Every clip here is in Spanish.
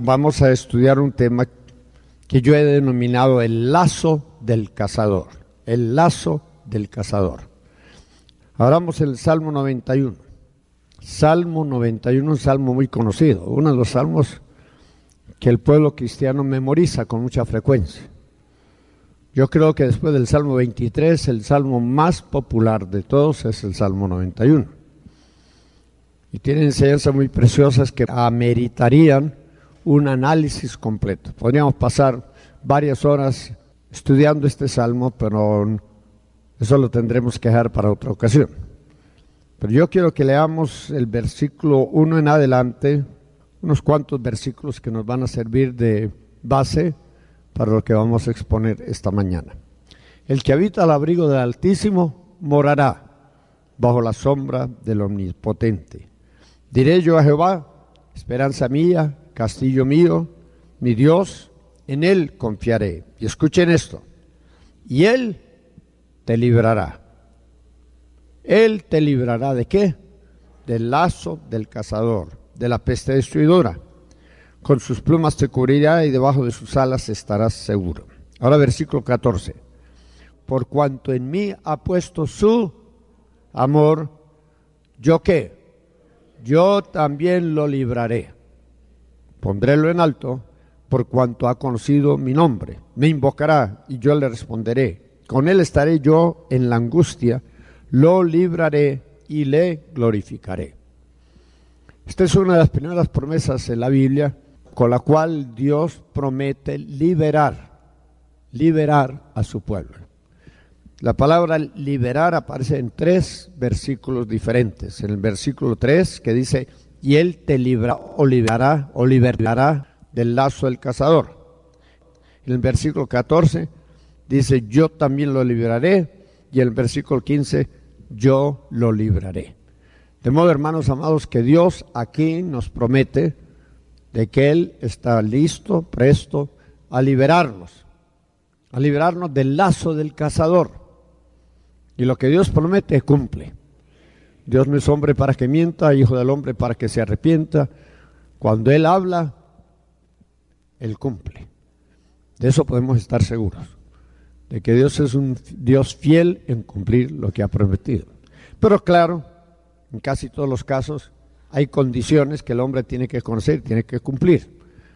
vamos a estudiar un tema que yo he denominado el lazo del cazador. El lazo del cazador. Hablamos el Salmo 91. Salmo 91, un salmo muy conocido, uno de los salmos que el pueblo cristiano memoriza con mucha frecuencia. Yo creo que después del Salmo 23, el salmo más popular de todos es el Salmo 91. Y tiene enseñanzas muy preciosas que ameritarían un análisis completo. Podríamos pasar varias horas estudiando este salmo, pero eso lo tendremos que dejar para otra ocasión. Pero yo quiero que leamos el versículo 1 en adelante, unos cuantos versículos que nos van a servir de base para lo que vamos a exponer esta mañana. El que habita al abrigo del Altísimo morará bajo la sombra del Omnipotente. Diré yo a Jehová, esperanza mía, castillo mío, mi Dios, en Él confiaré. Y escuchen esto, y Él te librará. Él te librará ¿de qué? Del lazo del cazador, de la peste destruidora. Con sus plumas te cubrirá y debajo de sus alas estarás seguro. Ahora versículo 14. Por cuanto en mí ha puesto su amor, ¿yo qué? Yo también lo libraré. Pondrélo en alto por cuanto ha conocido mi nombre. Me invocará y yo le responderé. Con él estaré yo en la angustia, lo libraré y le glorificaré. Esta es una de las primeras promesas en la Biblia con la cual Dios promete liberar a su pueblo. La palabra liberar aparece en 3 versículos diferentes. En el versículo 3 que dice, y Él te librará o liberará del lazo del cazador. En el versículo 14 dice, yo también lo libraré. Y en el versículo 15, yo lo libraré. De modo, hermanos amados, que Dios aquí nos promete de que Él está listo, presto a liberarnos del lazo del cazador. Y lo que Dios promete, cumple. Dios no es hombre para que mienta, hijo del hombre para que se arrepienta. Cuando Él habla, Él cumple. De eso podemos estar seguros, de que Dios es un Dios fiel en cumplir lo que ha prometido. Pero claro, en casi todos los casos, hay condiciones que el hombre tiene que conocer, tiene que cumplir.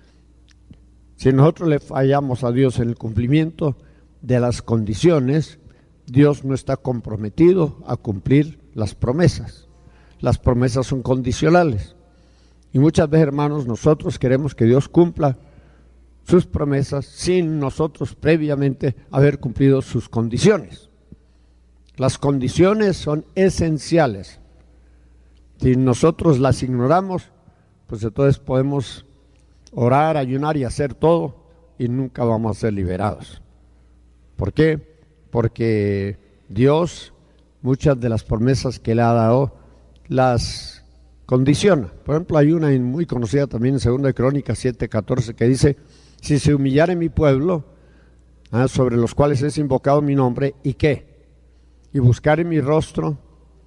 Si nosotros le fallamos a Dios en el cumplimiento de las condiciones, Dios no está comprometido a cumplir las promesas. Las promesas son condicionales. Y muchas veces, hermanos, nosotros queremos que Dios cumpla sus promesas sin nosotros previamente haber cumplido sus condiciones. Las condiciones son esenciales. Si nosotros las ignoramos, pues entonces podemos orar, ayunar y hacer todo y nunca vamos a ser liberados. ¿Por qué? Porque Dios, muchas de las promesas que le ha dado, las condiciona. Por ejemplo, hay una muy conocida también en 2 Crónicas 7:14 que dice, si se humillare mi pueblo, sobre los cuales es invocado mi nombre, ¿y qué? Y buscaren mi rostro,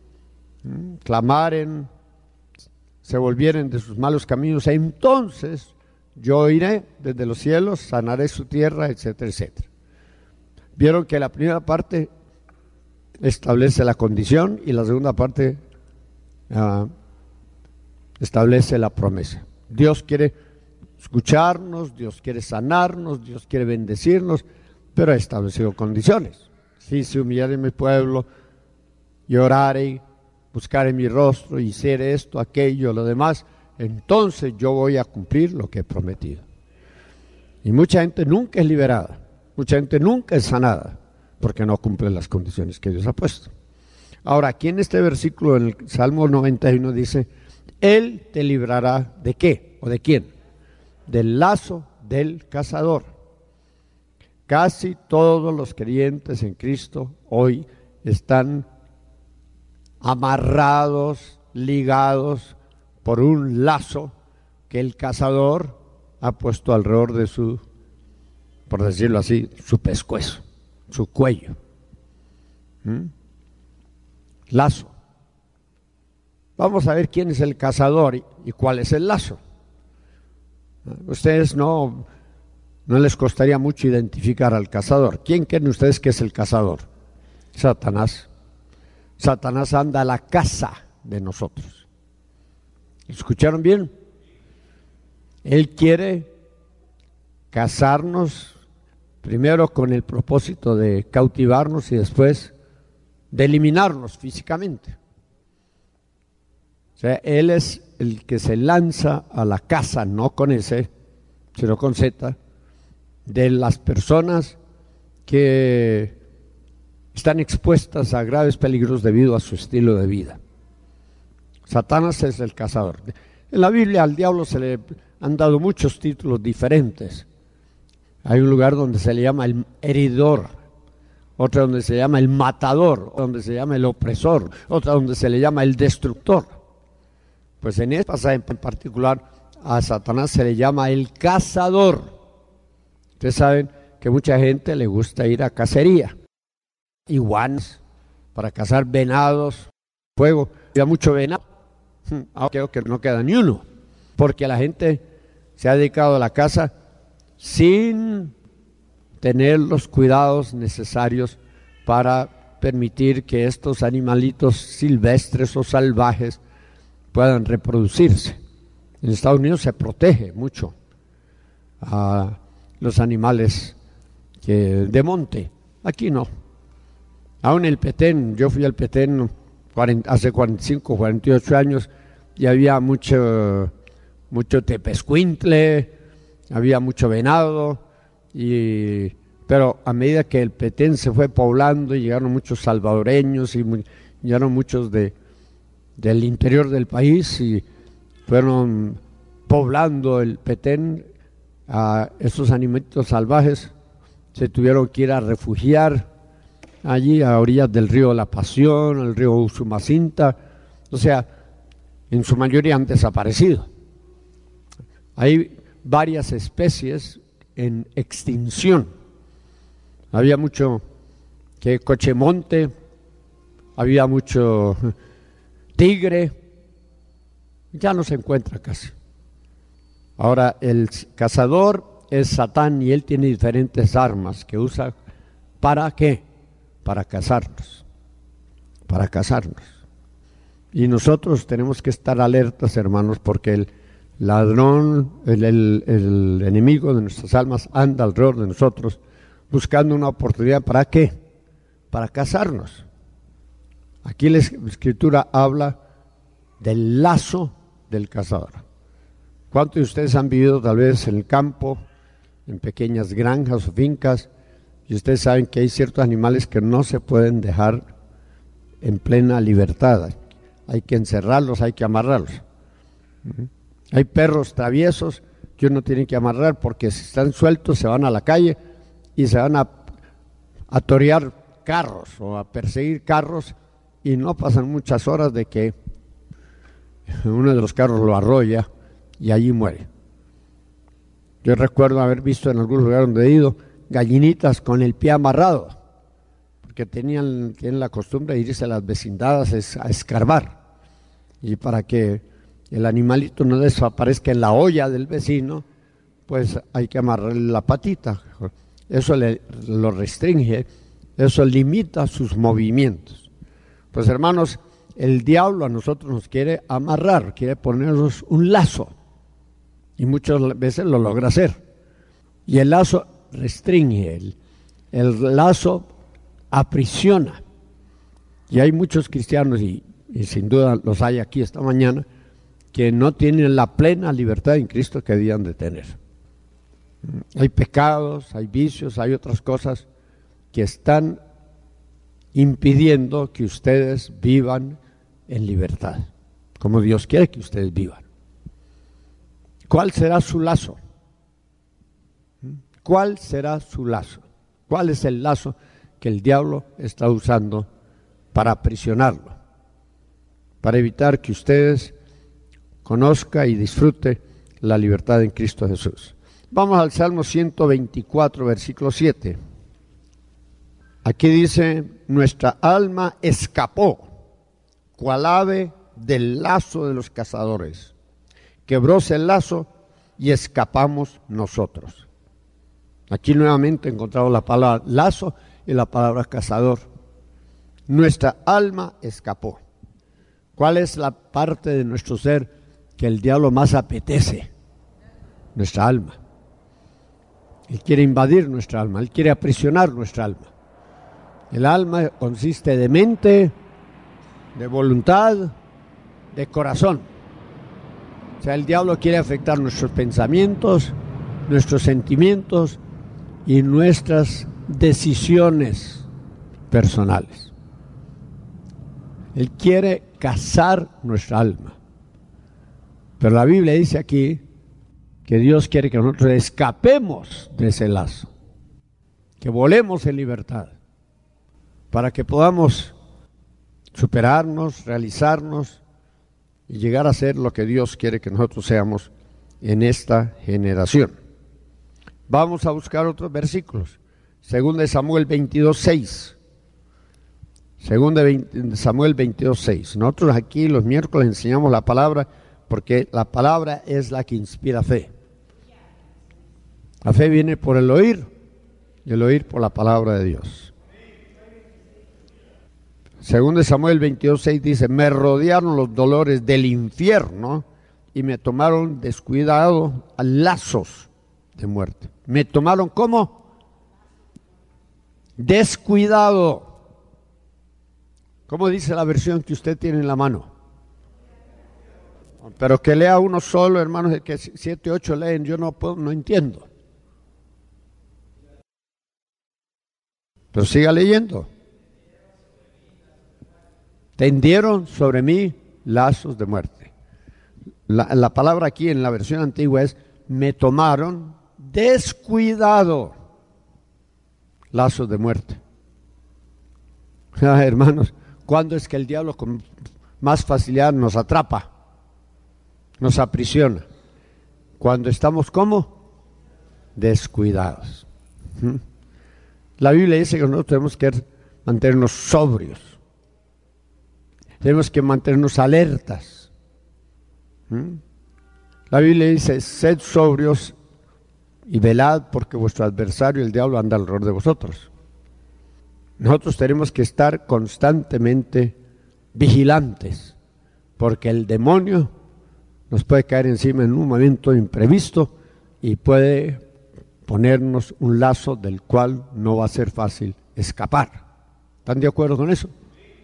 clamaren, se volvieren de sus malos caminos, entonces yo iré desde los cielos, sanaré su tierra, etcétera, etcétera. Vieron que la primera parte establece la condición y la segunda parte establece la promesa. Dios quiere escucharnos, Dios quiere sanarnos, Dios quiere bendecirnos, pero ha establecido condiciones. Si se humillare mi pueblo, y orare, buscaré mi rostro, y hiciere esto, aquello, lo demás, entonces yo voy a cumplir lo que he prometido. Y mucha gente nunca es liberada, mucha gente nunca es sanada, porque no cumple las condiciones que Dios ha puesto. Ahora, aquí en este versículo, en el Salmo 91, dice, Él te librará ¿de qué? ¿O de quién? Del lazo del cazador. Casi todos los creyentes en Cristo hoy están amarrados, ligados por un lazo que el cazador ha puesto alrededor de su, por decirlo así, su pescuezo, su cuello. Lazo. Vamos a ver quién es el cazador y cuál es el lazo. Ustedes no les costaría mucho identificar al cazador. ¿Quién creen ustedes que es el cazador? Satanás. Satanás anda a la caza de nosotros. ¿Escucharon bien? Él quiere cazarnos primero con el propósito de cautivarnos y después de eliminarnos físicamente. O sea, él es el que se lanza a la caza, no con S, sino con Z, de las personas que están expuestas a graves peligros debido a su estilo de vida. Satanás es el cazador. En la Biblia al diablo se le han dado muchos títulos diferentes. Hay un lugar donde se le llama el heridor, otro donde se llama el matador, donde se llama el opresor, otro donde se le llama el destructor. Pues en este pasaje en particular a Satanás se le llama el cazador. Ustedes saben que mucha gente le gusta ir a cacería, iguanas, para cazar venados, fuego. Había mucho venado, ahora creo que no queda ni uno, porque la gente se ha dedicado a la caza sin tener los cuidados necesarios para permitir que estos animalitos silvestres o salvajes puedan reproducirse. En Estados Unidos se protege mucho a los animales de monte, aquí no. Aún el Petén, yo fui al Petén hace 45, 48 años y había mucho tepezcuintle, había mucho venado, pero a medida que el Petén se fue poblando y llegaron muchos salvadoreños y llegaron muchos del interior del país y fueron poblando el Petén, a esos animalitos salvajes se tuvieron que ir a refugiar allí a orillas del río La Pasión, el río Usumacinta, o sea, en su mayoría han desaparecido. Hay varias especies en extinción. Había mucho cochemonte, había mucho tigre, ya no se encuentra casi. Ahora el cazador es Satán y él tiene diferentes armas que usa. ¿Para qué? Para cazarnos, para cazarnos. Y nosotros tenemos que estar alertas, hermanos, porque el ladrón, el enemigo de nuestras almas anda alrededor de nosotros buscando una oportunidad. ¿Para qué? Para cazarnos. Aquí la Escritura habla del lazo del cazador. ¿Cuántos de ustedes han vivido tal vez en el campo, en pequeñas granjas o fincas, y ustedes saben que hay ciertos animales que no se pueden dejar en plena libertad? Hay que encerrarlos, hay que amarrarlos. Hay perros traviesos que uno tiene que amarrar porque si están sueltos se van a la calle y se van a torear carros o a perseguir carros y no pasan muchas horas de que uno de los carros lo arrolla y allí muere. Yo recuerdo haber visto en algún lugar donde he ido gallinitas con el pie amarrado, porque tienen la costumbre de irse a las vecindades a escarbar, y para que el animalito no desaparezca en la olla del vecino, pues hay que amarrarle la patita. Eso lo restringe, eso limita sus movimientos. Pues hermanos, el diablo a nosotros nos quiere amarrar, quiere ponernos un lazo, y muchas veces lo logra hacer. Y el lazo restringe, el lazo aprisiona. Y hay muchos cristianos, y sin duda los hay aquí esta mañana, que no tienen la plena libertad en Cristo que debían de tener. Hay pecados, hay vicios, hay otras cosas que están impidiendo que ustedes vivan en libertad, como Dios quiere que ustedes vivan. ¿Cuál será su lazo? ¿Cuál será su lazo? ¿Cuál es el lazo que el diablo está usando para aprisionarlo? Para evitar que ustedes conozcan y disfruten la libertad en Cristo Jesús. Vamos al Salmo 124, versículo 7. Aquí dice: nuestra alma escapó, cual ave del lazo de los cazadores. Quebróse el lazo y escapamos nosotros. Aquí nuevamente encontramos la palabra lazo y la palabra cazador. Nuestra alma escapó. ¿Cuál es la parte de nuestro ser que el diablo más apetece? Nuestra alma. Él quiere invadir nuestra alma, él quiere aprisionar nuestra alma. El alma consiste de mente, de voluntad, de corazón. O sea, el diablo quiere afectar nuestros pensamientos, nuestros sentimientos y nuestras decisiones personales. Él quiere cazar nuestra alma. Pero la Biblia dice aquí que Dios quiere que nosotros escapemos de ese lazo, que volemos en libertad, para que podamos superarnos, realizarnos y llegar a ser lo que Dios quiere que nosotros seamos en esta generación. Vamos a buscar otros versículos. 2 Samuel 22:6. 2 Samuel 22:6. Nosotros aquí los miércoles enseñamos la palabra porque la palabra es la que inspira fe. La fe viene por el oír y el oír por la palabra de Dios. 2 Samuel 22:6 dice: me rodearon los dolores del infierno y me tomaron descuidado a lazos de muerte. ¿Me tomaron cómo? Descuidado. ¿Cómo dice la versión que usted tiene en la mano? Pero que lea uno solo, hermanos, que 7, 8 leen, yo no entiendo. Pero siga leyendo. Tendieron sobre mí lazos de muerte. La palabra aquí en la versión antigua es: me tomaron descuidado lazos de muerte. Hermanos, ¿cuándo es que el diablo con más facilidad nos atrapa? Nos aprisiona. Cuando estamos ¿cómo? Descuidados. La Biblia dice que nosotros tenemos que mantenernos sobrios. Tenemos que mantenernos alertas. La Biblia dice: sed sobrios y velad, porque vuestro adversario, el diablo, anda alrededor de vosotros. Nosotros tenemos que estar constantemente vigilantes, porque el demonio nos puede caer encima en un momento imprevisto y puede ponernos un lazo del cual no va a ser fácil escapar. ¿Están de acuerdo con eso?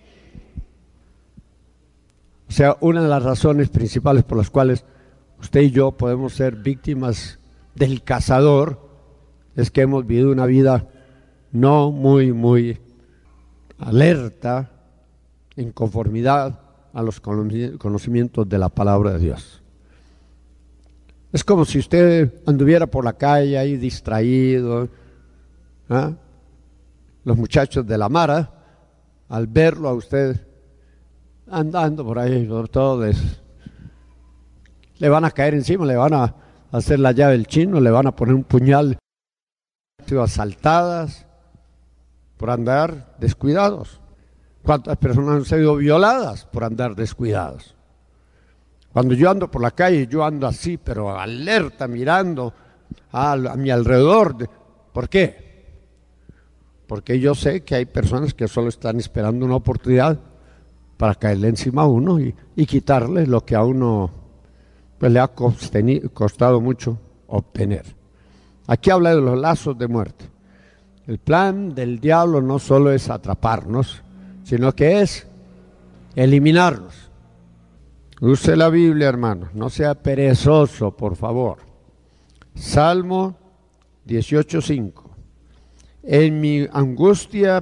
O sea, una de las razones principales por las cuales usted y yo podemos ser víctimas del cazador es que hemos vivido una vida no muy alerta, en conformidad a los conocimientos de la palabra de Dios. Es como si usted anduviera por la calle ahí distraído, ¿ah? Los muchachos de la Mara, al verlo a usted andando por ahí, por todo, le van a caer encima, le van a hacer la llave del chino, le van a poner un puñal, asaltadas por andar descuidados. ¿Cuántas personas han sido violadas por andar descuidados? Cuando yo ando por la calle, yo ando así, pero alerta, mirando a mi alrededor. ¿Por qué? Porque yo sé que hay personas que solo están esperando una oportunidad para caerle encima a uno y quitarle lo que a uno pues le ha costado mucho obtener. Aquí habla de los lazos de muerte. El plan del diablo no solo es atraparnos, sino que es eliminarnos. Use la Biblia, hermano, no sea perezoso, por favor. Salmo 18:5. En mi angustia,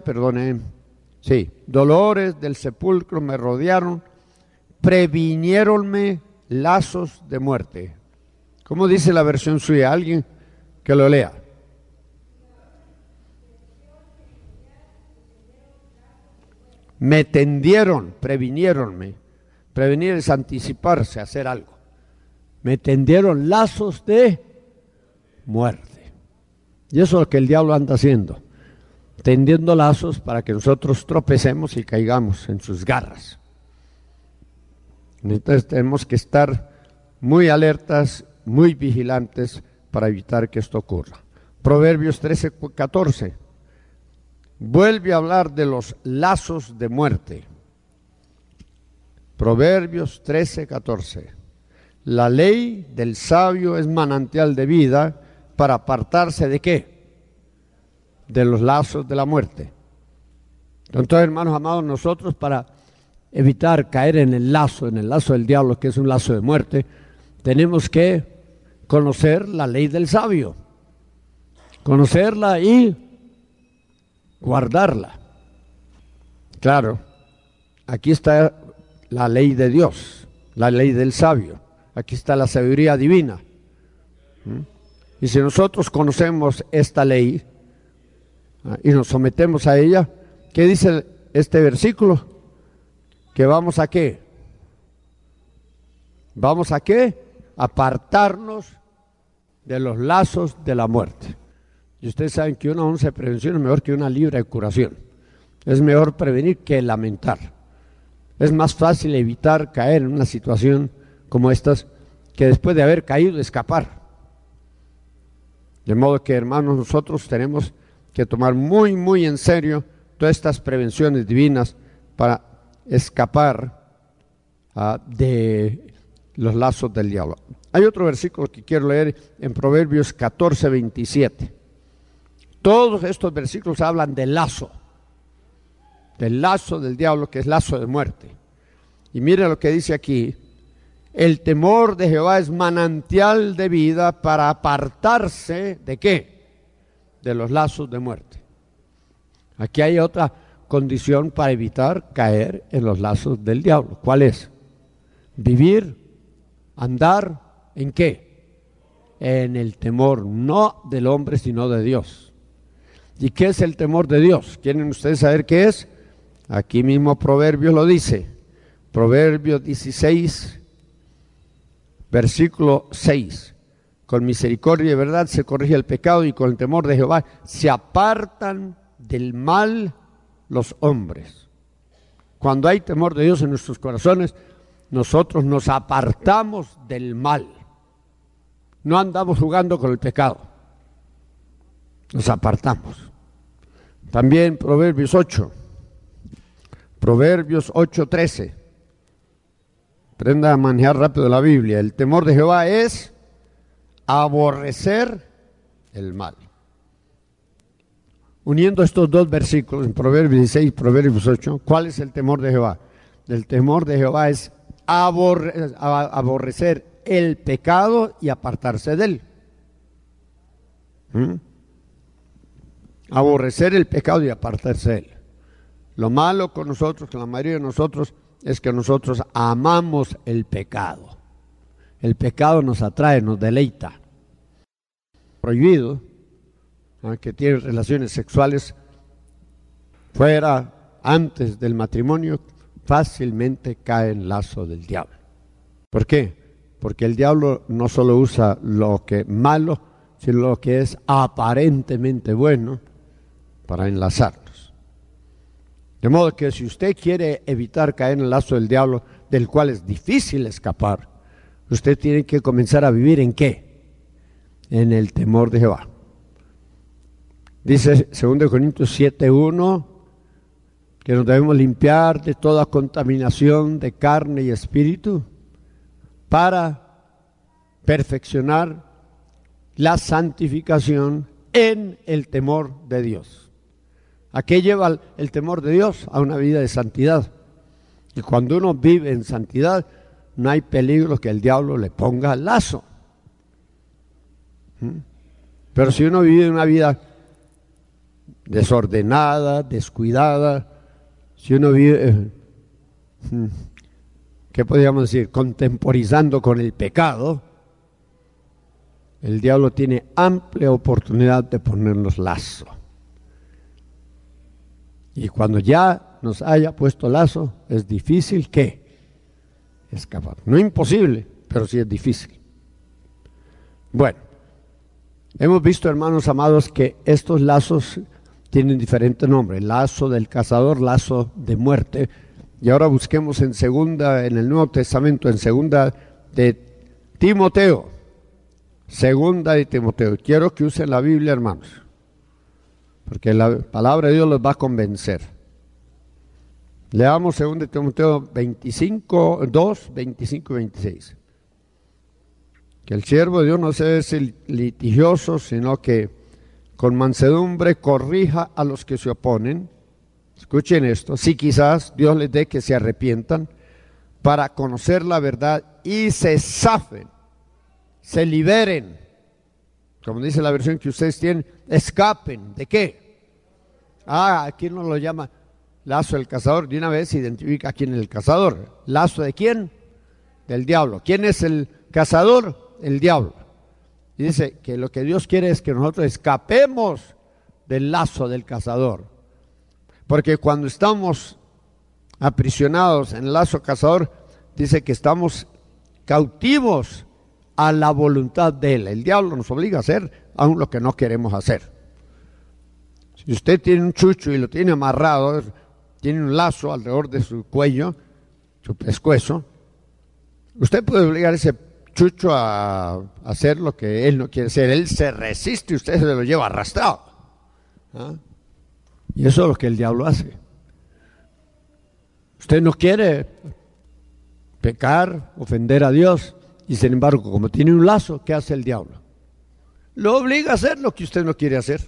dolores del sepulcro me rodearon, previniéronme lazos de muerte. ¿Cómo dice la versión suya? Alguien que lo lea. Me tendieron, previniéronme. Prevenir es anticiparse, hacer algo. Me tendieron lazos de muerte. Y eso es lo que el diablo anda haciendo, tendiendo lazos para que nosotros tropecemos y caigamos en sus garras. Entonces tenemos que estar muy alertas muy vigilantes para evitar que esto ocurra. Proverbios 13:14 vuelve a hablar de los lazos de muerte. Proverbios 13:14. La ley del sabio es manantial de vida para apartarse ¿de qué? De los lazos de la muerte. Entonces, hermanos amados, nosotros para evitar caer en el lazo del diablo, que es un lazo de muerte, tenemos que conocer la ley del sabio, conocerla y guardarla. Claro, aquí está la ley de Dios, la ley del sabio, aquí está la sabiduría divina. Y si nosotros conocemos esta ley y nos sometemos a ella, ¿qué dice este versículo? Que vamos a ¿qué? ¿Vamos a qué? Apartarnos de los lazos de la muerte. Y ustedes saben que una onza de prevención es mejor que una libra de curación. Es mejor prevenir que lamentar. Es más fácil evitar caer en una situación como estas que después de haber caído escapar. De modo que, hermanos, nosotros tenemos que tomar muy, muy en serio todas estas prevenciones divinas para escapar de los lazos del diablo. Hay otro versículo que quiero leer en Proverbios 14:27. Todos estos versículos hablan del lazo del diablo, que es lazo de muerte. Y mire lo que dice aquí: el temor de Jehová es manantial de vida para apartarse ¿de qué? De los lazos de muerte. Aquí hay otra condición para evitar caer en los lazos del diablo. ¿Cuál es? Vivir, andar, ¿en qué? En el temor, no del hombre, sino de Dios. ¿Y qué es el temor de Dios? ¿Quieren ustedes saber qué es? Aquí mismo Proverbios lo dice. Proverbios 16, versículo 6. Con misericordia y verdad se corrige el pecado, y con el temor de Jehová se apartan del mal los hombres. Cuando hay temor de Dios en nuestros corazones, nosotros nos apartamos del mal. No andamos jugando con el pecado. Nos apartamos. También Proverbios 8. Proverbios 8:13. Aprenda a manejar rápido la Biblia. El temor de Jehová es aborrecer el mal. Uniendo estos dos versículos, en Proverbios 16 y Proverbios 8, ¿cuál es el temor de Jehová? El temor de Jehová es aborrecer el pecado y apartarse de él. Aborrecer el pecado y apartarse de él. Lo malo con nosotros, con la mayoría de nosotros, es que nosotros amamos el pecado. El pecado nos atrae, nos deleita. Prohibido que tiene relaciones sexuales fuera, antes del matrimonio, fácilmente cae en lazo del diablo. ¿Por qué? Porque el diablo no solo usa lo que es malo, sino lo que es aparentemente bueno para enlazarnos. De modo que si usted quiere evitar caer en el lazo del diablo, del cual es difícil escapar, usted tiene que comenzar a vivir ¿en qué? En el temor de Jehová. Dice 2 Corintios 7:1 que nos debemos limpiar de toda contaminación de carne y espíritu para perfeccionar la santificación en el temor de Dios. ¿A qué lleva el temor de Dios? A una vida de santidad. Y cuando uno vive en santidad, no hay peligro que el diablo le ponga al lazo. Pero si uno vive una vida desordenada, descuidada, si uno vive, ¿qué podríamos decir? Contemporizando con el pecado, el diablo tiene amplia oportunidad de ponernos lazo. Y cuando ya nos haya puesto lazo, es difícil que escapar. No imposible, pero sí es difícil. Bueno, hemos visto, hermanos amados, que estos lazos tienen diferentes nombres: lazo del cazador, lazo de muerte. Y ahora busquemos en el Nuevo Testamento, en segunda de Timoteo, Segunda de Timoteo. Quiero que usen la Biblia, hermanos, porque la palabra de Dios los va a convencer. Leamos 2 de Timoteo 2, 25 y 26. Que el siervo de Dios no sea litigioso, sino que con mansedumbre corrija a los que se oponen. Escuchen esto, si quizás Dios les dé que se arrepientan para conocer la verdad y se zafen, se liberen, como dice la versión que ustedes tienen, escapen, ¿de qué? Aquí no lo llama lazo del cazador, de una vez se identifica quién es el cazador. ¿Lazo de quién? Del diablo. ¿Quién es el cazador? El diablo. Y dice que lo que Dios quiere es que nosotros escapemos del lazo del cazador. Porque cuando estamos aprisionados en el lazo cazador, dice que estamos cautivos a la voluntad de Él. El diablo nos obliga a hacer aún lo que no queremos hacer. Si usted tiene un chucho y lo tiene amarrado, tiene un lazo alrededor de su cuello, su pescuezo, usted puede obligar a ese chucho a hacer lo que él no quiere hacer. Él se resiste y usted se lo lleva arrastrado. Y eso es lo que el diablo hace. Usted no quiere pecar, ofender a Dios, y sin embargo, como tiene un lazo, ¿qué hace el diablo? Lo obliga a hacer lo que usted no quiere hacer.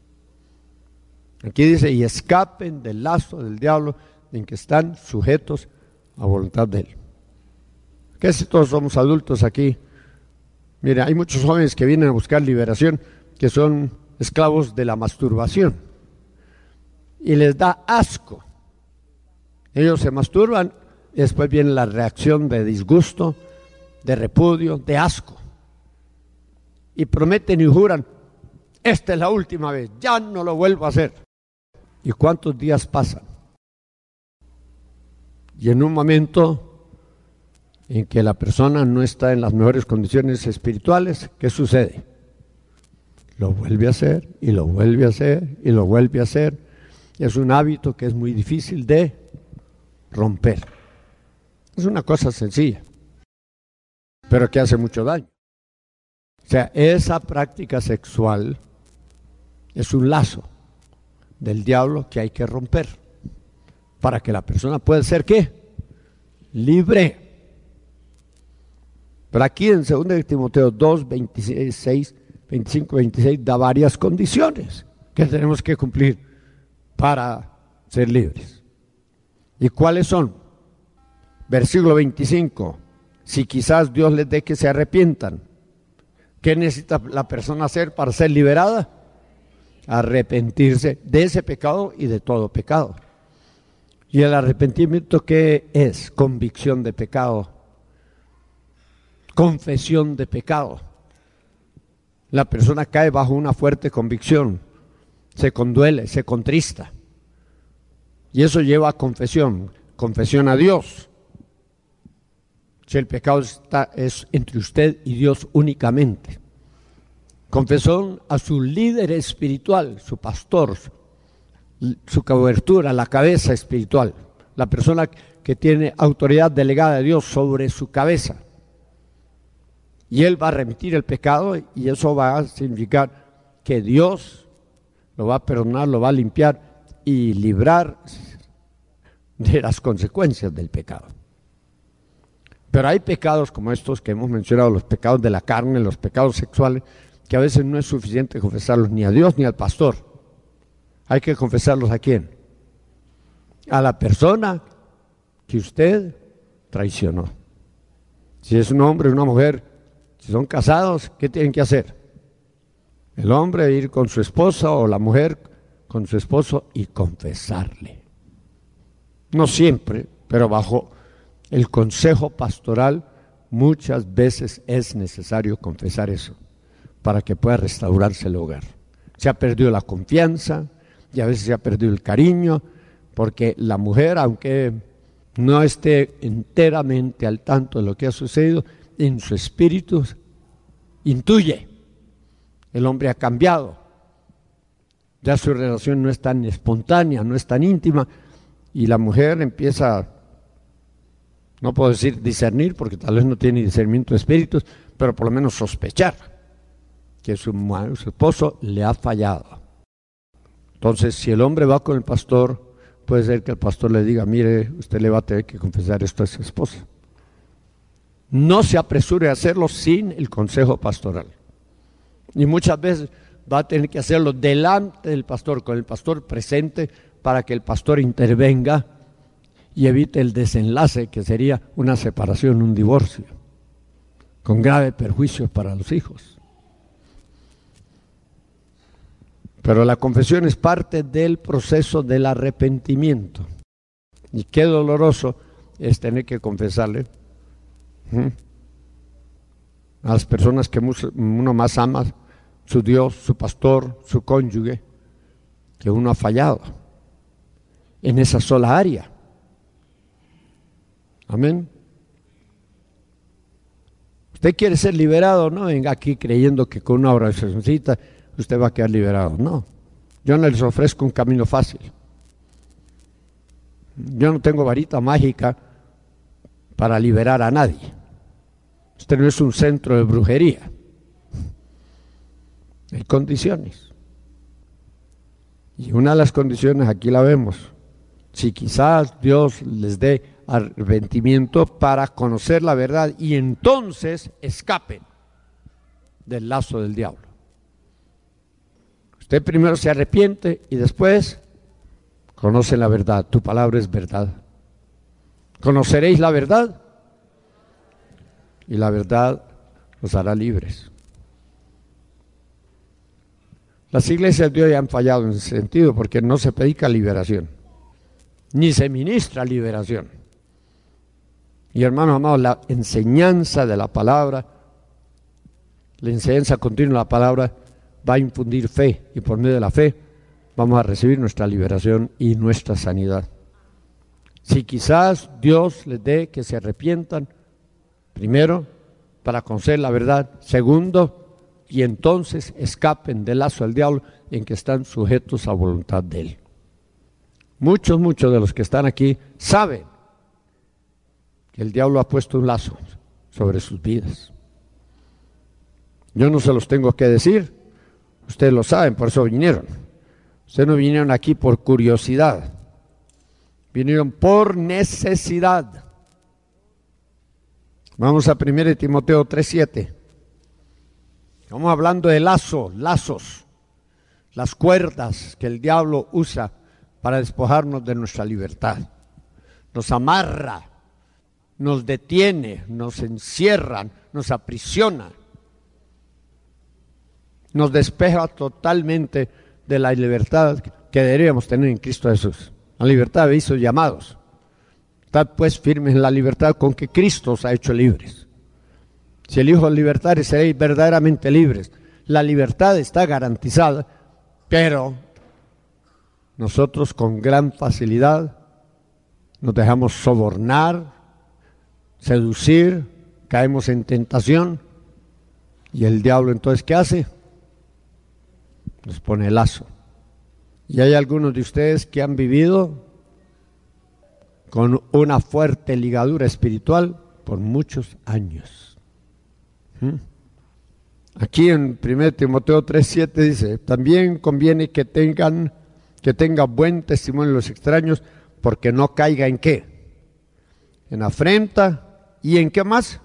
Aquí dice, y escapen del lazo del diablo en que están sujetos a voluntad de Él. ¿Qué si todos somos adultos aquí? Mira, hay muchos jóvenes que vienen a buscar liberación, que son esclavos de la masturbación. Y les da asco. Ellos se masturban y después viene la reacción de disgusto, de repudio, de asco. Y prometen y juran, esta es la última vez, ya no lo vuelvo a hacer. ¿Y cuántos días pasan? Y en un momento en que la persona no está en las mejores condiciones espirituales, ¿qué sucede? Lo vuelve a hacer y lo vuelve a hacer y lo vuelve a hacer. Es un hábito que es muy difícil de romper. Es una cosa sencilla, pero que hace mucho daño. O sea, esa práctica sexual es un lazo del diablo que hay que romper para que la persona pueda ser, ¿qué? Libre. Pero aquí en 2 de Timoteo 2, 26, 25, 26 da varias condiciones que tenemos que cumplir para ser libres. ¿Y cuáles son? Versículo 25. Si quizás Dios les dé que se arrepientan, ¿qué necesita la persona hacer para ser liberada? Arrepentirse de ese pecado y de todo pecado. ¿Y el arrepentimiento qué es? Convicción de pecado, confesión de pecado. La persona cae bajo una fuerte convicción, se conduele, se contrista. Y eso lleva a confesión a Dios. Si el pecado es entre usted y Dios únicamente. Confesión a su líder espiritual, su pastor, su cobertura, la cabeza espiritual, la persona que tiene autoridad delegada de Dios sobre su cabeza. Y él va a remitir el pecado y eso va a significar que Dios lo va a perdonar, lo va a limpiar y librar de las consecuencias del pecado. Pero hay pecados como estos que hemos mencionado, los pecados de la carne, los pecados sexuales, que a veces no es suficiente confesarlos ni a Dios ni al pastor. Hay que confesarlos ¿a quién? A la persona que usted traicionó. Si es un hombre o una mujer, si son casados, ¿qué tienen que hacer? El hombre ir con su esposa o la mujer con su esposo y confesarle. No siempre, pero bajo el consejo pastoral muchas veces es necesario confesar eso para que pueda restaurarse el hogar. Se ha perdido la confianza y a veces se ha perdido el cariño, porque la mujer, aunque no esté enteramente al tanto de lo que ha sucedido, en su espíritu intuye. El hombre ha cambiado. Ya su relación no es tan espontánea, no es tan íntima, y la mujer empieza, no puedo decir discernir, porque tal vez no tiene discernimiento de espíritus, pero por lo menos sospechar. que su esposo le ha fallado. Entonces, si el hombre va con el pastor, puede ser que el pastor le diga, mire, usted le va a tener que confesar esto a su esposa. No se apresure a hacerlo sin el consejo pastoral. Y muchas veces va a tener que hacerlo delante del pastor, con el pastor presente, para que el pastor intervenga y evite el desenlace, que sería una separación, un divorcio, con grave perjuicio para los hijos. Pero la confesión es parte del proceso del arrepentimiento. Y qué doloroso es tener que confesarle a las personas que uno más ama, su Dios, su pastor, su cónyuge, que uno ha fallado en esa sola área. Amén. Usted quiere ser liberado, no venga aquí creyendo que con una oracióncita usted va a quedar liberado. No, yo no les ofrezco un camino fácil. Yo no tengo varita mágica para liberar a nadie. Este no es un centro de brujería. Hay condiciones. Y una de las condiciones aquí la vemos. Si quizás Dios les dé arrepentimiento para conocer la verdad y entonces escapen del lazo del diablo. Usted primero se arrepiente y después conoce la verdad. Tu palabra es verdad. Conoceréis la verdad y la verdad los hará libres. Las iglesias de hoy han fallado en ese sentido porque no se predica liberación, ni se ministra liberación. Y hermanos amados, la enseñanza de la palabra, la enseñanza continua de la palabra va a infundir fe, y por medio de la fe vamos a recibir nuestra liberación y nuestra sanidad. Si quizás Dios les dé que se arrepientan, primero, para conocer la verdad, segundo, y entonces escapen del lazo del diablo en que están sujetos a voluntad de él. Muchos de los que están aquí saben que el diablo ha puesto un lazo sobre sus vidas. Yo no se los tengo que decir, ustedes lo saben, por eso vinieron. Ustedes no vinieron aquí por curiosidad, vinieron por necesidad. Vamos a 1 Timoteo 3:7. Estamos hablando de lazos, las cuerdas que el diablo usa para despojarnos de nuestra libertad. Nos amarra, nos detiene, nos encierra, nos aprisiona, nos despeja totalmente de la libertad que deberíamos tener en Cristo Jesús. La libertad habéis sido llamados. Estad pues firmes en la libertad con que Cristo os ha hecho libres. Si el Hijo os libertare, seréis verdaderamente libres. La libertad está garantizada, pero nosotros con gran facilidad nos dejamos sobornar, seducir, caemos en tentación, y el diablo entonces ¿qué hace? Nos pone el lazo. Y hay algunos de ustedes que han vivido con una fuerte ligadura espiritual por muchos años. Aquí en 1 Timoteo 3:7 dice, también conviene que tenga buen testimonio de los extraños, porque no caiga en ¿qué? En afrenta y en ¿qué más?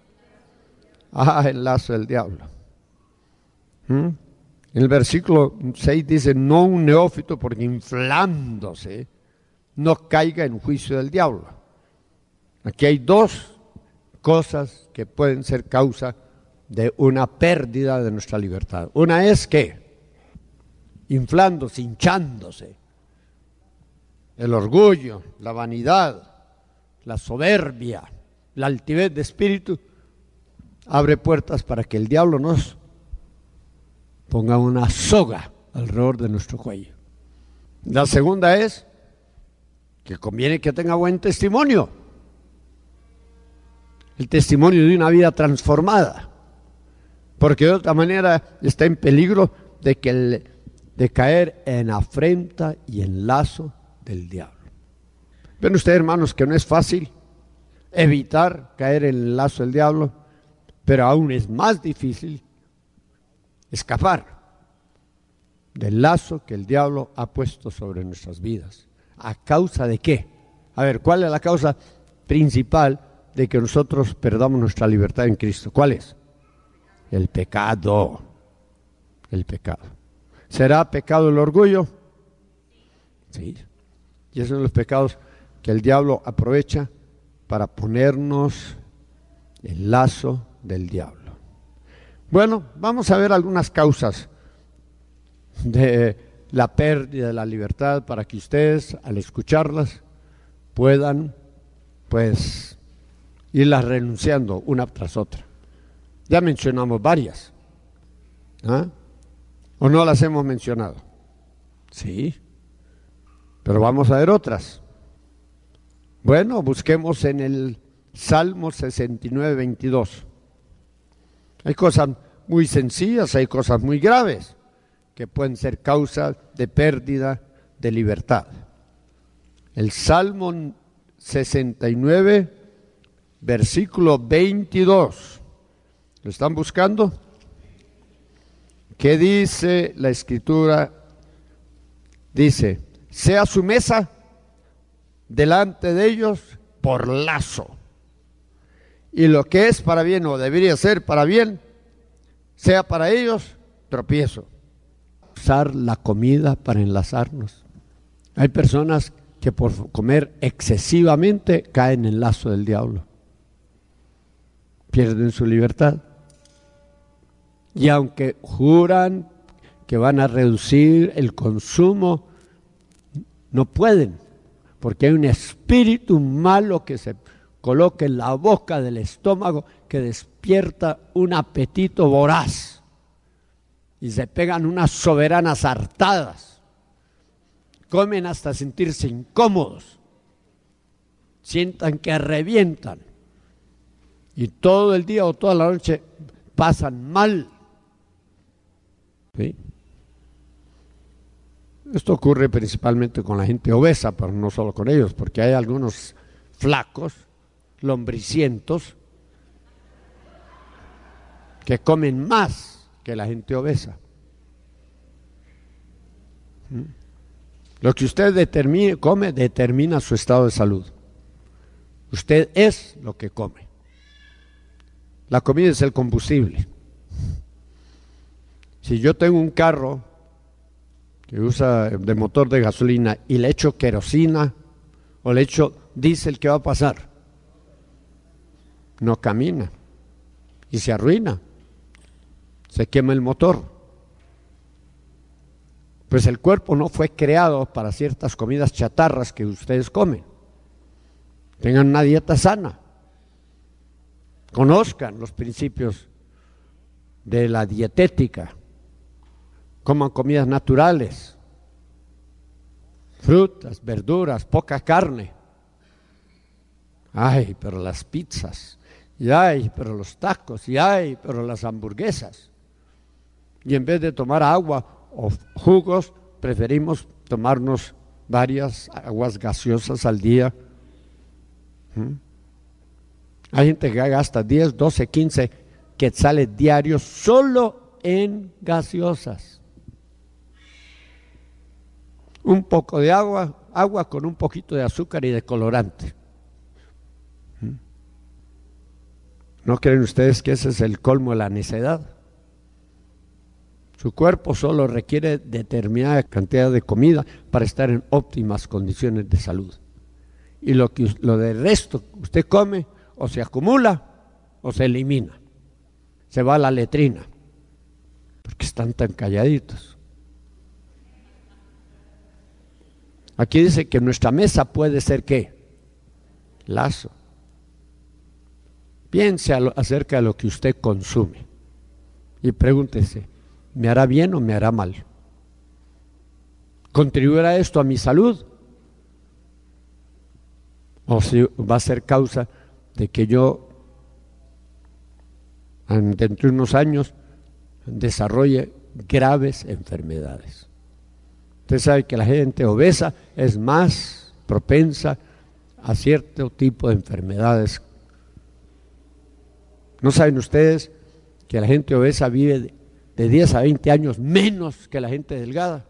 El lazo del diablo. En el versículo 6 dice, no un neófito, porque inflándose no caiga en juicio del diablo. Aquí hay dos cosas que pueden ser causa de una pérdida de nuestra libertad. Una es que, inflándose, hinchándose, el orgullo, la vanidad, la soberbia, la altivez de espíritu, abre puertas para que el diablo nos ponga una soga alrededor de nuestro cuello. La segunda es que conviene que tenga buen testimonio, el testimonio de una vida transformada, porque de otra manera está en peligro de caer en afrenta y en lazo del diablo. Ven ustedes, hermanos, que no es fácil evitar caer en el lazo del diablo, pero aún es más difícil escapar del lazo que el diablo ha puesto sobre nuestras vidas. ¿A causa de qué? A ver, ¿cuál es la causa principal de que nosotros perdamos nuestra libertad en Cristo? ¿Cuál es? El pecado. El pecado. ¿Será pecado el orgullo? Sí. Y esos son los pecados que el diablo aprovecha para ponernos el lazo del diablo. Bueno, vamos a ver algunas causas de la pérdida de la libertad para que ustedes, al escucharlas, puedan, pues, irlas renunciando una tras otra. Ya mencionamos varias. ¿Ah? ¿O no las hemos mencionado? Sí. Pero vamos a ver otras. Bueno, busquemos en el Salmo 69, 22. Hay cosas muy sencillas, hay cosas muy graves que pueden ser causa de pérdida de libertad. El Salmo 69, versículo 22. ¿Lo están buscando? ¿Qué dice la Escritura? Dice: sea su mesa delante de ellos por lazo, y lo que es para bien o debería ser para bien, sea para ellos tropiezo. Usar la comida para enlazarnos. Hay personas que por comer excesivamente caen en el lazo del diablo, pierden su libertad, y aunque juran que van a reducir el consumo, no pueden, porque hay un espíritu malo que se coloca en la boca del estómago que despierta un apetito voraz y se pegan unas soberanas hartadas, comen hasta sentirse incómodos, sientan que revientan y todo el día o toda la noche pasan mal. ¿Sí? Esto ocurre principalmente con la gente obesa, pero no solo con ellos, porque hay algunos flacos, lombricientos, que comen más que la gente obesa. Lo que usted come determina su estado de salud. Usted es lo que come. La comida es el combustible. Si yo tengo un carro que usa de motor de gasolina y le echo querosina o le echo diésel, ¿qué va a pasar? No camina y se arruina, se quema el motor. Pues el cuerpo no fue creado para ciertas comidas chatarras que ustedes comen. Tengan una dieta sana, conozcan los principios de la dietética, coman comidas naturales, frutas, verduras, poca carne. Ay, pero las pizzas, y ay, pero los tacos, y ay, pero las hamburguesas. Y en vez de tomar agua o jugos, preferimos tomarnos varias aguas gaseosas al día. Hay gente que gasta 10, 12, 15 quetzales diarios solo en gaseosas. Un poco de agua con un poquito de azúcar y de colorante. ¿No creen ustedes que ese es el colmo de la necedad? Su cuerpo solo requiere determinada cantidad de comida para estar en óptimas condiciones de salud. Y lo del resto usted come o se acumula o se elimina. Se va a la letrina, porque están tan calladitos. Aquí dice que nuestra mesa puede ser ¿qué? Lazo. Piense acerca de lo que usted consume y pregúntese, ¿me hará bien o me hará mal? ¿Contribuirá esto a mi salud? ¿O si va a ser causa de que yo dentro de unos años desarrolle graves enfermedades? Usted sabe que la gente obesa es más propensa a cierto tipo de enfermedades. ¿No saben ustedes que la gente obesa vive de de 10 a 20 años menos que la gente delgada.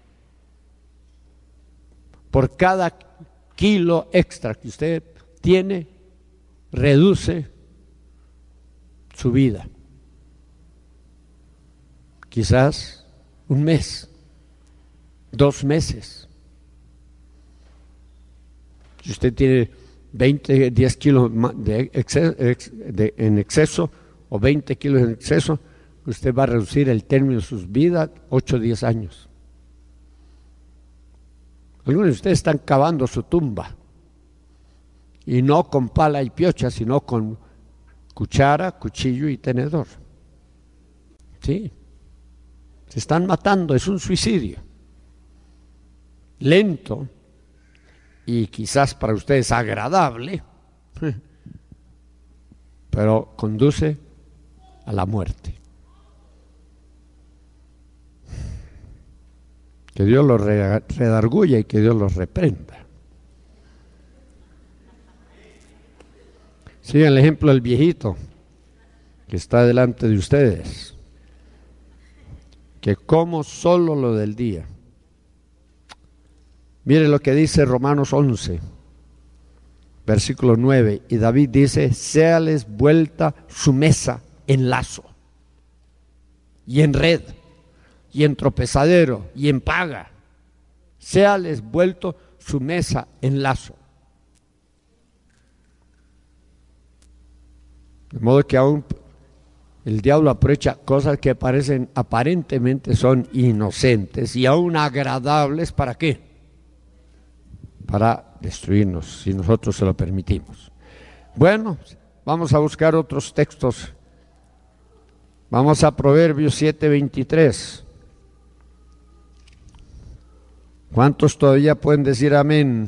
Por cada kilo extra que usted tiene, reduce su vida. Quizás un mes, 2 meses. Si usted tiene 10 kilos en exceso o 20 kilos en exceso, usted va a reducir el término de sus vidas 8 o 10 años. Algunos de ustedes están cavando su tumba, y no con pala y piocha, sino con cuchara, cuchillo y tenedor. Sí, se están matando, es un suicidio. Lento y quizás para ustedes agradable, pero conduce a la muerte. Que Dios los redarguya y que Dios los reprenda. Sigan el ejemplo del viejito que está delante de ustedes, que como solo lo del día. Mire lo que dice Romanos 11, versículo 9, y David dice: séales vuelta su mesa en lazo, y en red, y en tropezadero, y en paga. Séales vuelto su mesa en lazo. De modo que aún el diablo aprovecha cosas que parecen aparentemente son inocentes y aún agradables. ¿Para qué? Para destruirnos, si nosotros se lo permitimos. Bueno, vamos a buscar otros textos. Vamos a Proverbios 7:23. ¿Cuántos todavía pueden decir amén?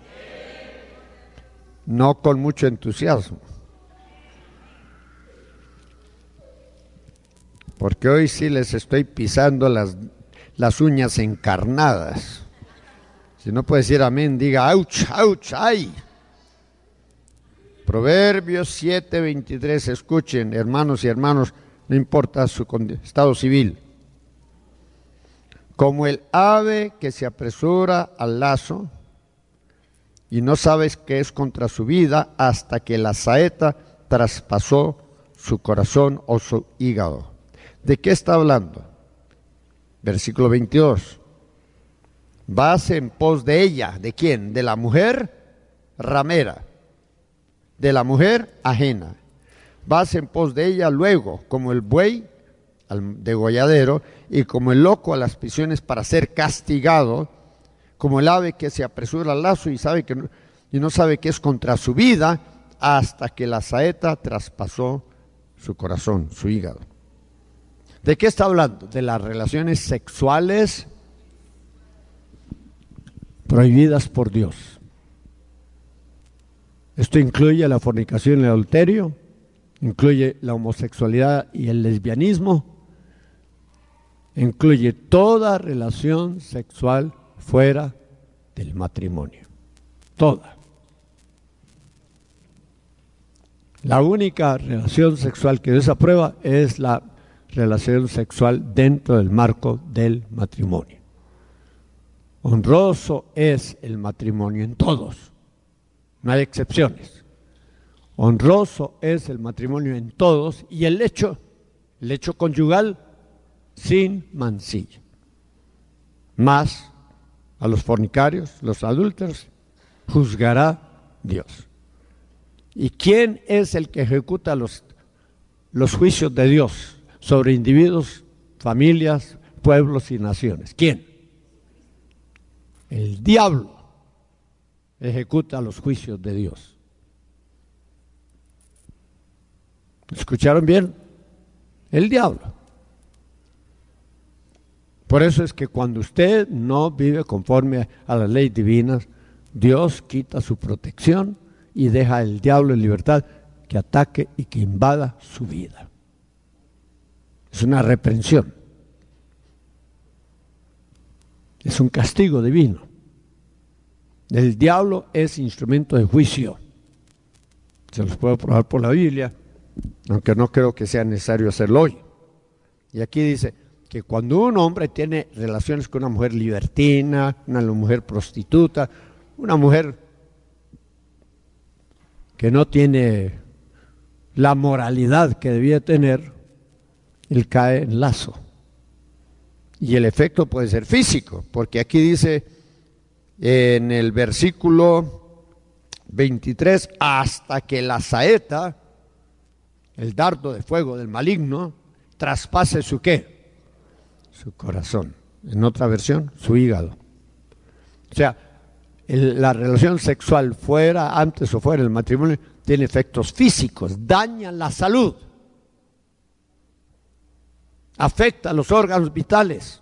No con mucho entusiasmo, porque hoy sí les estoy pisando las uñas encarnadas. Si no puede decir amén, diga ouch, ouch, ay. Proverbios 7:23, escuchen, hermanos y hermanos, no importa su estado civil. Como el ave que se apresura al lazo y no sabes qué es contra su vida hasta que la saeta traspasó su corazón o su hígado. ¿De qué está hablando? Versículo 22. Vas en pos de ella. ¿De quién? De la mujer ramera, de la mujer ajena. Vas en pos de ella luego, como el buey al degolladero y como el loco a las prisiones para ser castigado, como el ave que se apresura al lazo y no sabe qué es contra su vida hasta que la saeta traspasó su corazón, su hígado. ¿De qué está hablando? De las relaciones sexuales prohibidas por Dios. Esto incluye la fornicación y el adulterio, incluye la homosexualidad y el lesbianismo, incluye toda relación sexual fuera del matrimonio. Toda. La única relación sexual que Dios aprueba es la relación sexual dentro del marco del matrimonio. Honroso es el matrimonio en todos, no hay excepciones. Honroso es el matrimonio en todos y el hecho conyugal sin mancilla. Más a los fornicarios, los adúlteros, juzgará Dios. ¿Y quién es el que ejecuta los juicios de Dios sobre individuos, familias, pueblos y naciones? ¿Quién? El diablo ejecuta los juicios de Dios. ¿Escucharon bien? El diablo. Por eso es que cuando usted no vive conforme a las leyes divinas, Dios quita su protección y deja al diablo en libertad que ataque y que invada su vida. Es una reprensión. Es un castigo divino. El diablo es instrumento de juicio. Se los puedo probar por la Biblia, aunque no creo que sea necesario hacerlo hoy. Y aquí dice que cuando un hombre tiene relaciones con una mujer libertina, una mujer prostituta, una mujer que no tiene la moralidad que debía tener, él cae en lazo. Y el efecto puede ser físico, porque aquí dice en el versículo 23, hasta que la saeta, el dardo de fuego del maligno, traspase su ¿qué? Su corazón. En otra versión, su hígado. O sea, la relación sexual fuera, antes o fuera del matrimonio, tiene efectos físicos, daña la salud, afecta los órganos vitales.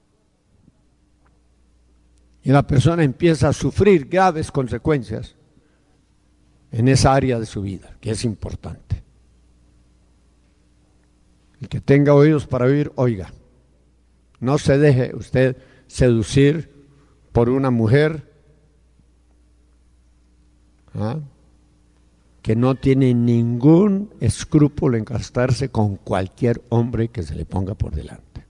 Y la persona empieza a sufrir graves consecuencias en esa área de su vida, que es importante. El que tenga oídos para oír, oiga. No se deje usted seducir por una mujer que no tiene ningún escrúpulo en casarse con cualquier hombre que se le ponga por delante.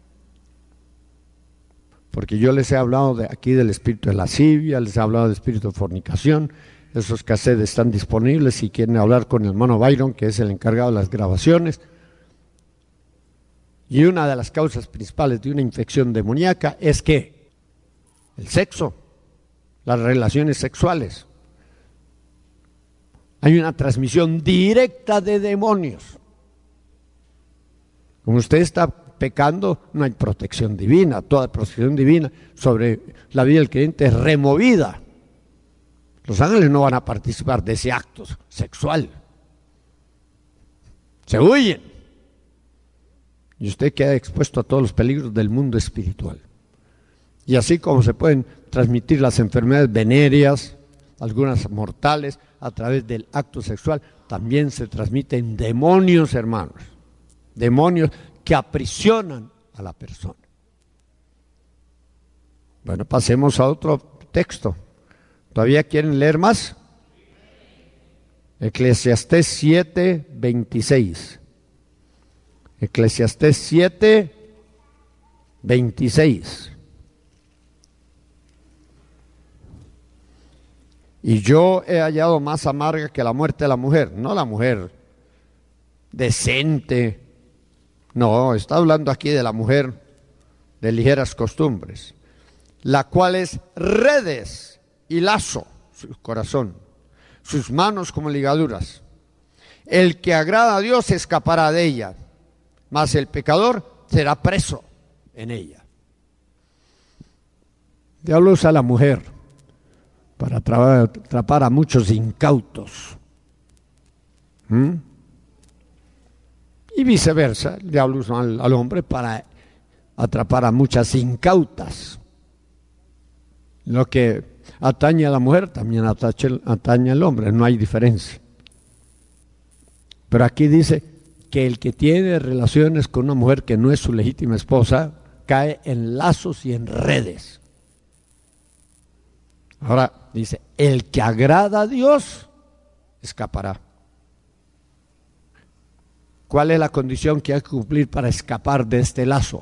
Porque yo les he hablado aquí del espíritu de lascivia, les he hablado del espíritu de fornicación. Esos cassettes están disponibles si quieren hablar con el hermano Byron, que es el encargado de las grabaciones. Y una de las causas principales de una infección demoníaca es que el sexo, las relaciones sexuales. Hay una transmisión directa de demonios. Como usted está pecando, no hay protección divina. Toda protección divina sobre la vida del creyente es removida. Los ángeles no van a participar de ese acto sexual. Se huyen. Y usted queda expuesto a todos los peligros del mundo espiritual. Y así como se pueden transmitir las enfermedades venéreas, algunas mortales, a través del acto sexual, también se transmiten demonios, hermanos. Demonios que aprisionan a la persona. Bueno, pasemos a otro texto. ¿Todavía quieren leer más? Eclesiastés 7, 26. Eclesiastés 7, 26. Y yo he hallado más amarga que la muerte de la mujer, no la mujer decente, no, está hablando aquí de la mujer de ligeras costumbres, la cual es redes y lazo, su corazón, sus manos como ligaduras. El que agrada a Dios escapará de ella, mas el pecador será preso en ella. Diablo usa a la mujer para atrapar a muchos incautos. Y viceversa, el diablo usa al hombre para atrapar a muchas incautas. Lo que atañe a la mujer también atañe al hombre, no hay diferencia. Pero aquí dice que el que tiene relaciones con una mujer que no es su legítima esposa cae en lazos y en redes. Ahora dice, el que agrada a Dios escapará. ¿Cuál es la condición que hay que cumplir para escapar de este lazo?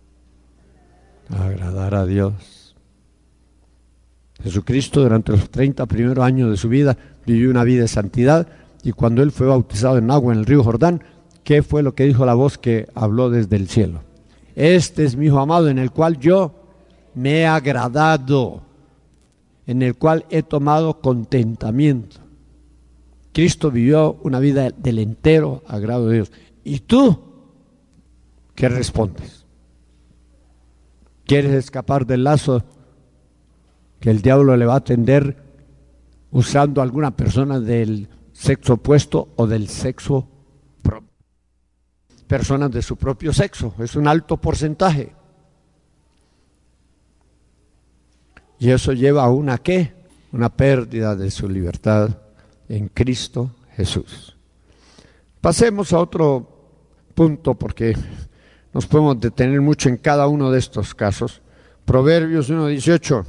Agradar a Dios. Jesucristo durante los 30 primeros años de su vida vivió una vida de santidad, y cuando Él fue bautizado en agua en el río Jordán, ¿qué fue lo que dijo la voz que habló desde el cielo? Este es mi Hijo amado en el cual yo me he agradado, en el cual he tomado contentamiento. Cristo vivió una vida del entero agrado de Dios. ¿Y tú qué respondes? ¿Quieres escapar del lazo que el diablo le va a tender usando a alguna persona del sexo opuesto o del sexo propio? Personas de su propio sexo, es un alto porcentaje. Y eso lleva a una ¿qué? Una pérdida de su libertad en Cristo Jesús. Pasemos a otro punto porque nos podemos detener mucho en cada uno de estos casos. Proverbios 1:18.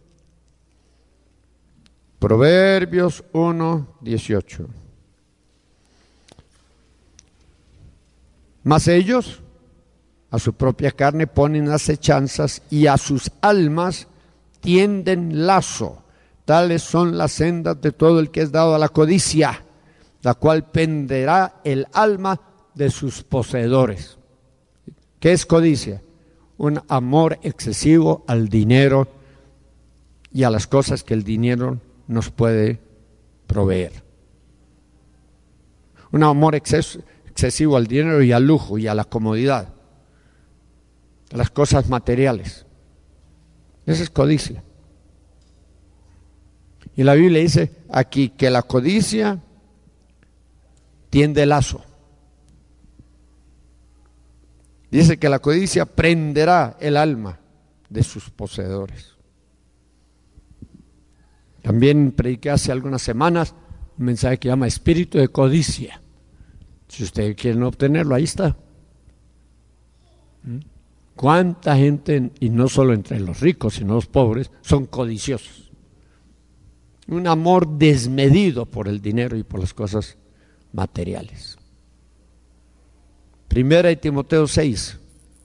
Proverbios 1:18. Mas ellos a su propia carne ponen acechanzas y a sus almas tienden lazo. Tales son las sendas de todo el que es dado a la codicia, la cual penderá el alma de sus poseedores. ¿Qué es codicia? Un amor excesivo al dinero y a las cosas que el dinero nos puede proveer. Un amor excesivo al dinero y al lujo y a la comodidad, a las cosas materiales. Esa es codicia. Y la Biblia dice aquí que la codicia tiende lazo. Dice que la codicia prenderá el alma de sus poseedores. También prediqué hace algunas semanas un mensaje que llama espíritu de codicia. Si ustedes quieren obtenerlo, ahí está. ¿Cuánta gente, y no solo entre los ricos, sino los pobres, son codiciosos? Un amor desmedido por el dinero y por las cosas materiales. Primera de Timoteo 6.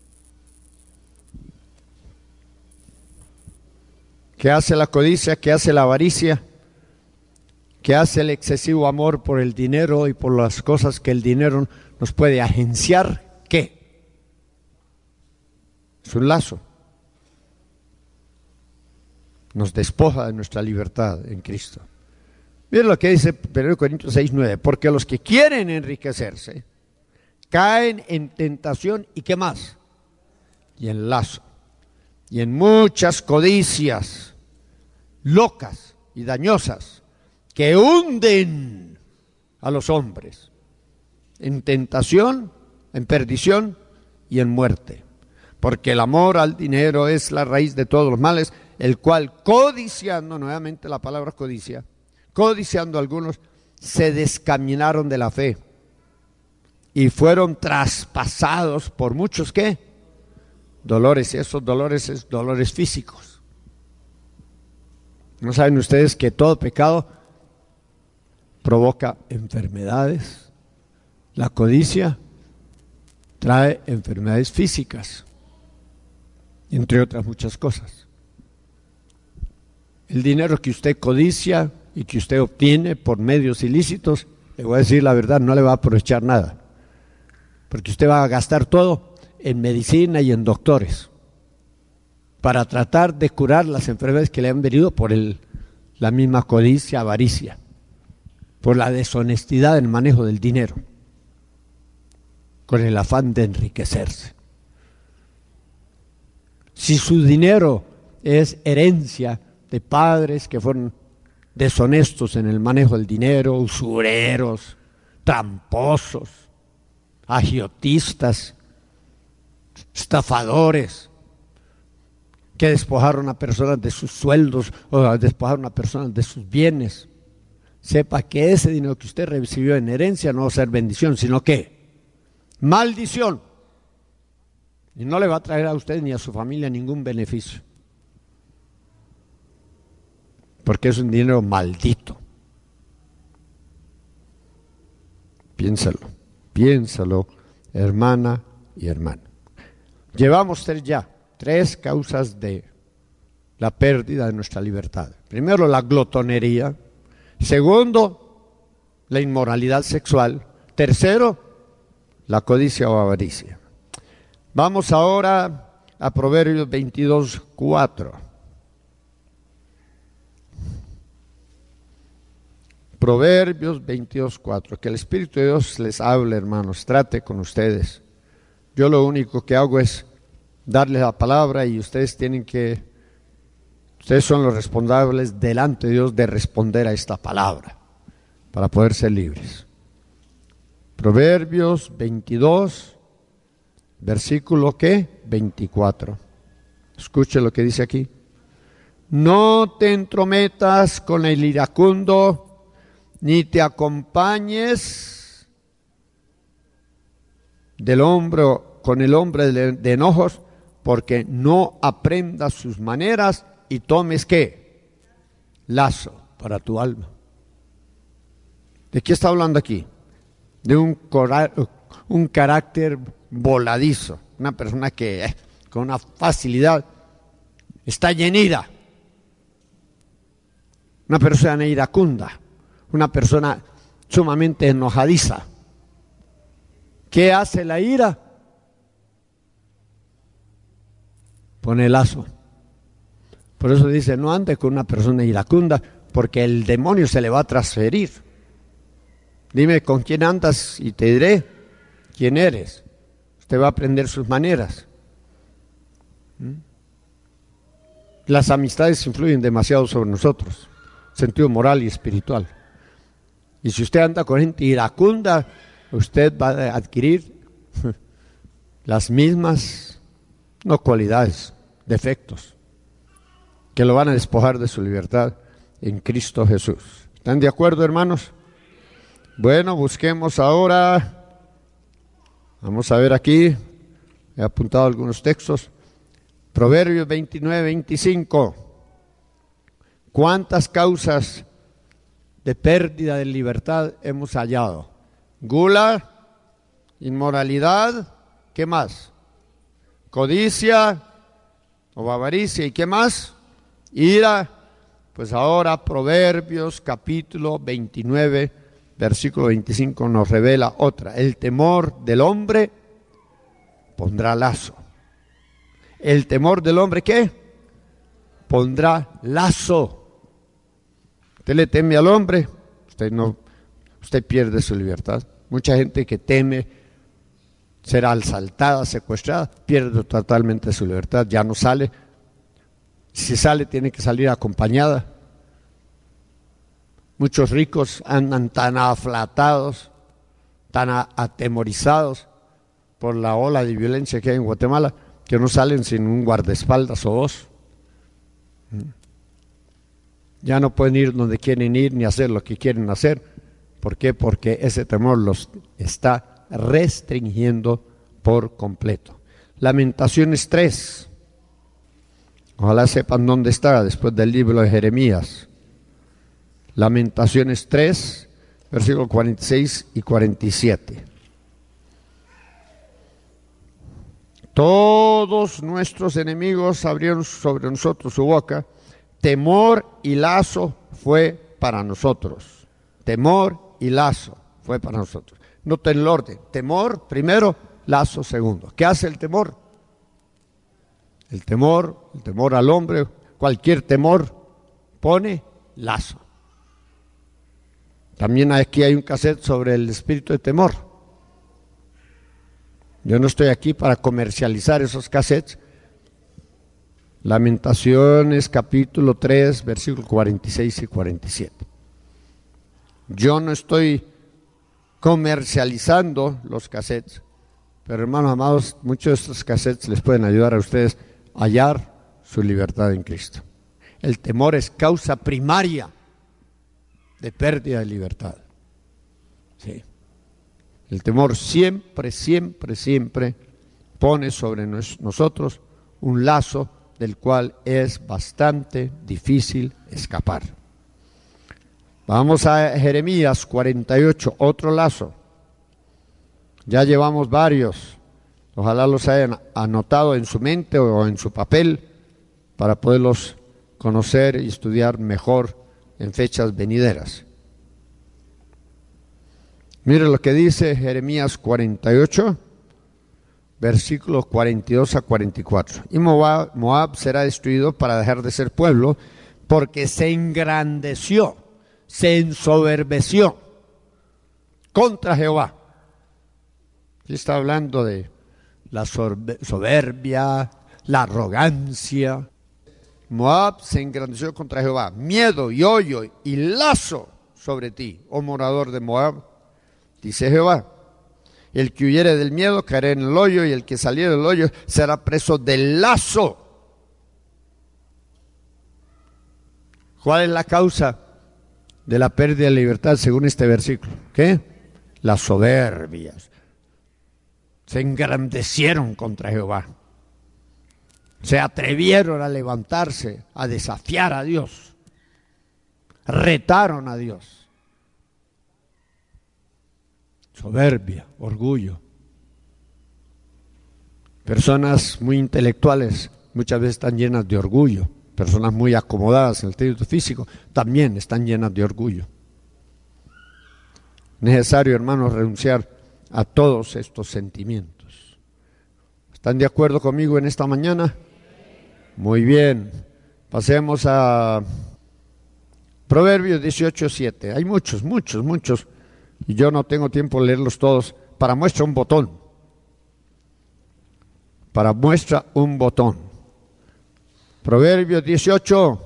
¿Qué hace la codicia? ¿Qué hace la avaricia? ¿Qué hace el excesivo amor por el dinero y por las cosas que el dinero nos puede agenciar? ¿Qué? Es un lazo. Nos despoja de nuestra libertad en Cristo. Miren lo que dice 1 Corintios 6:9. Porque los que quieren enriquecerse caen en tentación y ¿qué más? Y en lazo. Y en muchas codicias locas y dañosas que hunden a los hombres en tentación, en perdición y en muerte. Porque el amor al dinero es la raíz de todos los males, el cual codiciando, nuevamente la palabra codicia, codiciando algunos, se descaminaron de la fe y fueron traspasados por muchos, ¿qué? Dolores, y esos dolores es dolores físicos. ¿No saben ustedes que todo pecado provoca enfermedades? La codicia trae enfermedades físicas, entre otras muchas cosas. El dinero que usted codicia y que usted obtiene por medios ilícitos, le voy a decir la verdad, no le va a aprovechar nada, porque usted va a gastar todo en medicina y en doctores para tratar de curar las enfermedades que le han venido por la misma codicia, avaricia, por la deshonestidad en el manejo del dinero, con el afán de enriquecerse. Si su dinero es herencia de padres que fueron deshonestos en el manejo del dinero, usureros, tramposos, agiotistas, estafadores, que despojaron a personas de sus sueldos o despojaron a personas de sus bienes, sepa que ese dinero que usted recibió en herencia no va a ser bendición, sino que maldición. Y no le va a traer a usted ni a su familia ningún beneficio, porque es un dinero maldito. Piénsalo, hermana y hermano. Llevamos tres causas de la pérdida de nuestra libertad. Primero, la glotonería. Segundo, la inmoralidad sexual. Tercero, la codicia o avaricia. Vamos ahora a Proverbios 22:4. Proverbios 22:4. Que el Espíritu de Dios les hable, hermanos, trate con ustedes. Yo lo único que hago es darles la palabra y ustedes son los responsables delante de Dios de responder a esta palabra para poder ser libres. Proverbios 22, versículo ¿qué? 24. Escuche lo que dice aquí. No te entrometas con el iracundo, ni te acompañes con el hombre de enojos, porque no aprendas sus maneras y tomes ¿qué? Lazo para tu alma. ¿De qué está hablando aquí? De un carácter voladizo, una persona que con una facilidad está llenida, una persona iracunda, una persona sumamente enojadiza. ¿Qué hace la ira? Pone lazo. Por eso dice, no ande con una persona iracunda, porque el demonio se le va a transferir. Dime con quién andas y te diré quién eres. Usted va a aprender sus maneras. Las amistades influyen demasiado sobre nosotros, sentido moral y espiritual. Y si usted anda con gente iracunda, usted va a adquirir las mismas, no cualidades, defectos, que lo van a despojar de su libertad en Cristo Jesús. ¿Están de acuerdo, hermanos? Bueno, busquemos ahora, vamos a ver aquí, he apuntado algunos textos, Proverbios 29, 25. ¿Cuántas causas de pérdida de libertad hemos hallado? Gula, inmoralidad, ¿qué más? Codicia o avaricia, ¿y qué más? Ira. Pues ahora Proverbios capítulo 29, versículo 25 nos revela otra. El temor del hombre pondrá lazo. El temor del hombre, ¿qué? Pondrá lazo. Usted le teme al hombre, usted pierde su libertad. Mucha gente que teme ser asaltada, secuestrada, pierde totalmente su libertad, ya no sale. Si sale, tiene que salir acompañada. Muchos ricos andan tan aflatados, tan atemorizados por la ola de violencia que hay en Guatemala, que no salen sin un guardaespaldas o dos. Ya no pueden ir donde quieren ir ni hacer lo que quieren hacer. ¿Por qué? Porque ese temor los está restringiendo por completo. Lamentaciones 3. Ojalá sepan dónde está después del libro de Jeremías. Lamentaciones 3, versículos 46 y 47. Todos nuestros enemigos abrieron sobre nosotros su boca. Temor y lazo fue para nosotros. Temor y lazo fue para nosotros. Noten el orden. Temor primero, lazo segundo. ¿Qué hace el temor? El temor al hombre, cualquier temor pone lazo. También aquí hay un cassette sobre el espíritu de temor. Yo no estoy aquí para comercializar esos cassettes. Lamentaciones capítulo 3, versículos 46 y 47. Yo no estoy comercializando los cassettes, pero hermanos amados, muchos de estos cassettes les pueden ayudar a ustedes a hallar su libertad en Cristo. El temor es causa primaria de pérdida de libertad. Sí. El temor siempre, siempre, siempre pone sobre nosotros un lazo del cual es bastante difícil escapar. Vamos a Jeremías 48, otro lazo. Ya llevamos varios. Ojalá los hayan anotado en su mente o en su papel para poderlos conocer y estudiar mejor en fechas venideras. Mire lo que dice Jeremías 48, versículos 42 a 44. Y Moab será destruido para dejar de ser pueblo, porque se engrandeció, se ensoberbeció contra Jehová. Aquí está hablando de la soberbia, la arrogancia. Moab se engrandeció contra Jehová. Miedo y hoyo y lazo sobre ti, oh morador de Moab, dice Jehová. El que huyere del miedo caerá en el hoyo, y el que saliere del hoyo será preso del lazo. ¿Cuál es la causa de la pérdida de libertad según este versículo? ¿Qué? Las soberbias. Se engrandecieron contra Jehová. Se atrevieron a levantarse, a desafiar a Dios. Retaron a Dios. Soberbia, orgullo. Personas muy intelectuales muchas veces están llenas de orgullo. Personas muy acomodadas en el sentido físico también están llenas de orgullo. Necesario, hermanos, renunciar a todos estos sentimientos. ¿Están de acuerdo conmigo en esta mañana? Muy bien. Pasemos a Proverbios 18:7. Hay muchos. Y yo no tengo tiempo de leerlos todos. Para muestra un botón. Proverbios 18.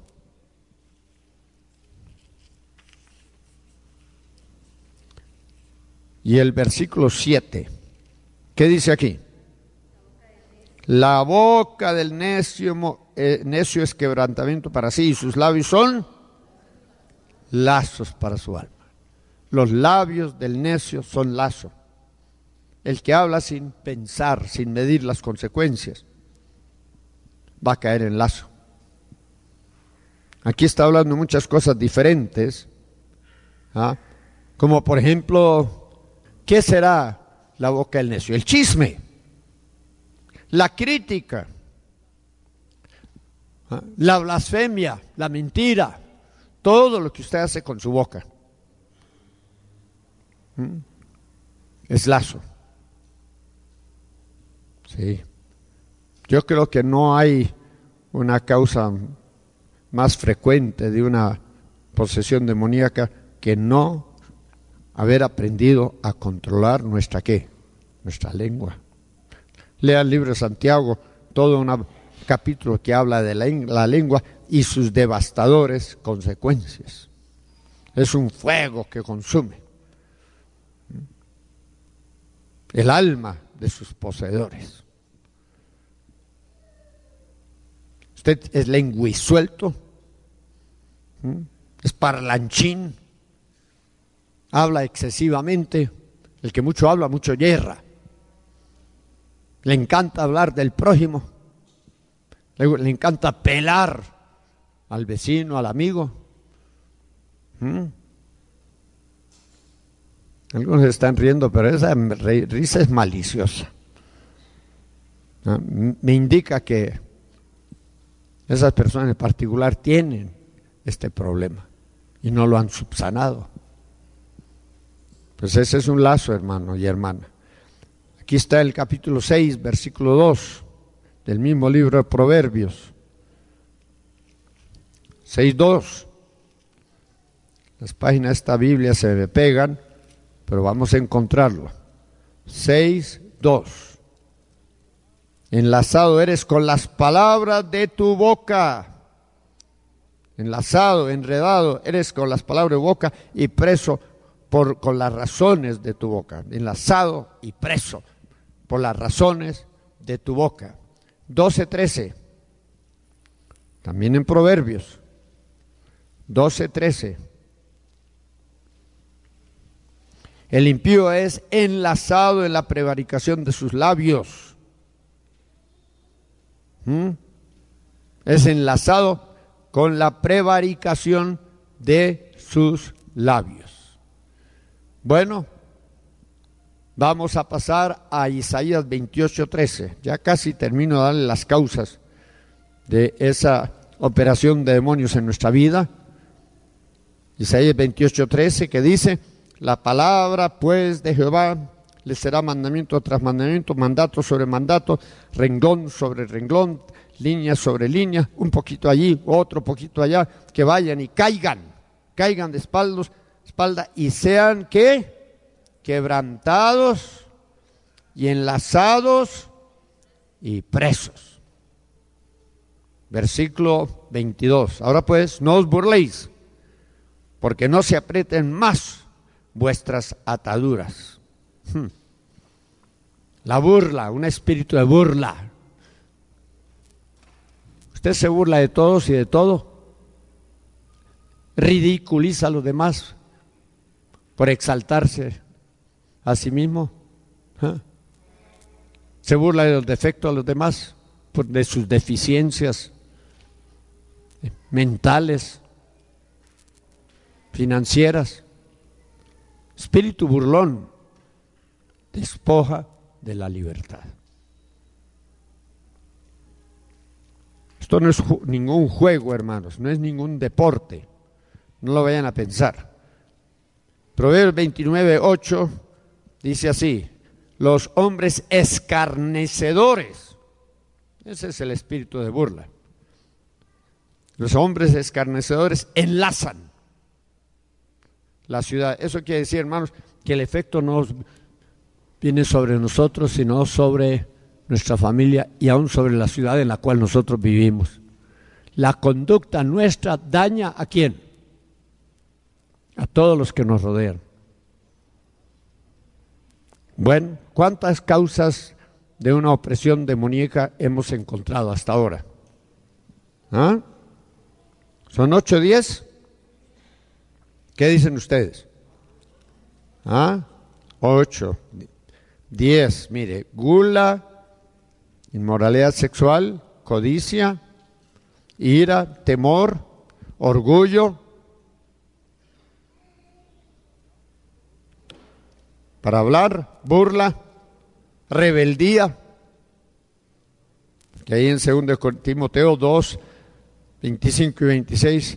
Y el versículo 7. ¿Qué dice aquí? La boca del necio es quebrantamiento para sí, y sus labios son lazos para su alma. Los labios del necio son lazo. El que habla sin pensar, sin medir las consecuencias, va a caer en lazo. Aquí está hablando muchas cosas diferentes, como por ejemplo, ¿qué será la boca del necio? El chisme, la crítica, la blasfemia, la mentira, todo lo que usted hace con su boca es lazo. Sí. Yo creo que no hay una causa más frecuente de una posesión demoníaca que no haber aprendido a controlar nuestra ¿qué? Nuestra lengua. Lea el libro de Santiago, todo un capítulo que habla de la lengua y sus devastadores consecuencias. Es un fuego que consume el alma de sus poseedores. Usted es lenguisuelto, es parlanchín, habla excesivamente. El que mucho habla, mucho yerra. Le encanta hablar del prójimo, le encanta pelar al vecino, al amigo. Algunos están riendo, pero esa risa es maliciosa. Me indica que esas personas en particular tienen este problema y no lo han subsanado. Pues ese es un lazo, hermano y hermana. Aquí está el capítulo 6, versículo 2 del mismo libro de Proverbios. 6:2. Las páginas de esta Biblia se me pegan, pero vamos a encontrarlo. 6:2. Enlazado eres con las palabras de tu boca. Enlazado, enredado eres con las palabras de tu boca y preso con las razones de tu boca. Enlazado y preso por las razones de tu boca. 12:13. También en Proverbios. 12:13. El impío es enlazado en la prevaricación de sus labios. Es enlazado con la prevaricación de sus labios. Bueno, vamos a pasar a Isaías 28:13. Ya casi termino de darle las causas de esa operación de demonios en nuestra vida. Isaías 28:13, que dice: la palabra pues de Jehová les será mandamiento tras mandamiento, mandato sobre mandato, renglón sobre renglón, línea sobre línea, un poquito allí, otro poquito allá, que vayan y caigan de espalda y sean ¿qué? Quebrantados y enlazados y presos. Versículo 22. Ahora pues, no os burléis, porque no se aprieten más vuestras ataduras. La burla, un espíritu de burla. Usted se burla de todos y de todo. Ridiculiza a los demás por exaltarse a sí mismo. Se burla de los defectos de los demás, de sus deficiencias mentales, financieras. Espíritu burlón despoja de la libertad. Esto no es ningún juego, hermanos, no es ningún deporte. No lo vayan a pensar. Proverbios 29:8 dice así: los hombres escarnecedores, ese es el espíritu de burla. Los hombres escarnecedores enlazan la ciudad. Eso quiere decir, hermanos, que el efecto no viene sobre nosotros, sino sobre nuestra familia y aún sobre la ciudad en la cual nosotros vivimos. La conducta nuestra daña ¿a quién? A todos los que nos rodean. Bueno, ¿cuántas causas de una opresión demoníaca hemos encontrado hasta ahora? ¿Ah? ¿Son 8 o 10? ¿Qué dicen ustedes? 8, 10, mire: gula, inmoralidad sexual, codicia, ira, temor, orgullo, para hablar, burla, rebeldía, que ahí en 2 Timoteo 2, 25 y 26,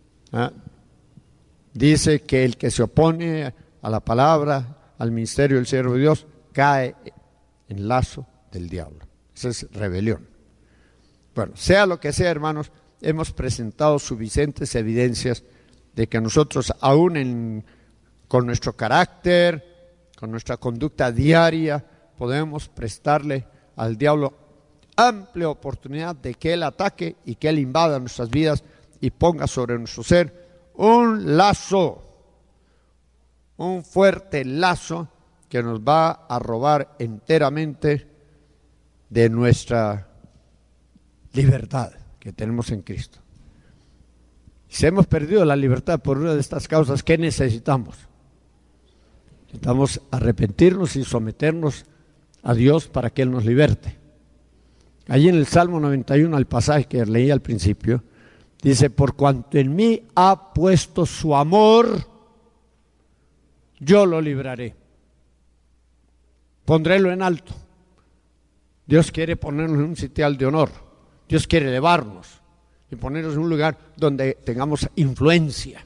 dice que el que se opone a la palabra, al ministerio del siervo de Dios, cae en lazo del diablo. Esa es rebelión. Bueno, sea lo que sea, hermanos, hemos presentado suficientes evidencias de que nosotros, aún con nuestro carácter, con nuestra conducta diaria, podemos prestarle al diablo amplia oportunidad de que él ataque y que él invada nuestras vidas y ponga sobre nuestro ser un lazo, un fuerte lazo que nos va a robar enteramente de nuestra libertad que tenemos en Cristo. Si hemos perdido la libertad por una de estas causas, ¿qué necesitamos? Necesitamos arrepentirnos y someternos a Dios para que Él nos liberte. Allí en el Salmo 91, el pasaje que leí al principio, dice: por cuanto en mí ha puesto su amor, yo lo libraré. Pondrélo en alto. Dios quiere ponernos en un sitial de honor. Dios quiere elevarnos y ponernos en un lugar donde tengamos influencia.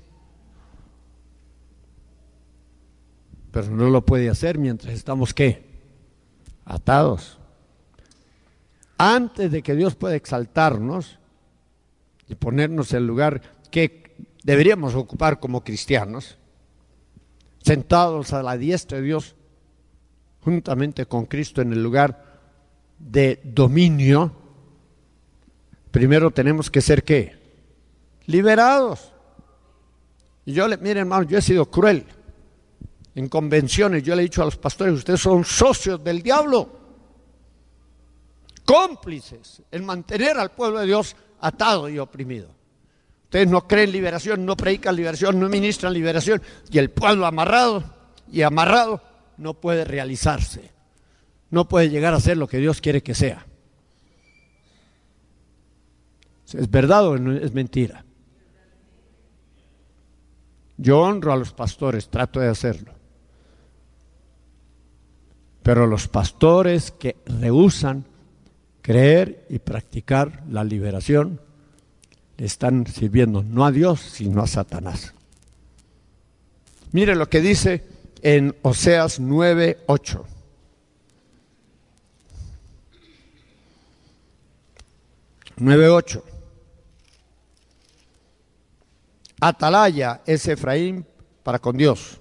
Pero no lo puede hacer mientras estamos, ¿qué? Atados. Antes de que Dios pueda exaltarnos y ponernos en el lugar que deberíamos ocupar como cristianos, sentados a la diestra de Dios, juntamente con Cristo en el lugar de dominio, primero tenemos que ser, ¿qué? Liberados. Y miren, hermano, yo he sido cruel. En convenciones yo le he dicho a los pastores: ustedes son socios del diablo, cómplices en mantener al pueblo de Dios atado y oprimido. Ustedes no creen liberación, no predican liberación, no ministran liberación, y el pueblo amarrado no puede realizarse, no puede llegar a ser lo que Dios quiere que sea. ¿Es verdad o es mentira? Yo honro a los pastores, trato de hacerlo. Pero los pastores que rehúsan creer y practicar la liberación le están sirviendo no a Dios, sino a Satanás. Mire lo que dice en Oseas 9:8. Atalaya es Efraín para con Dios,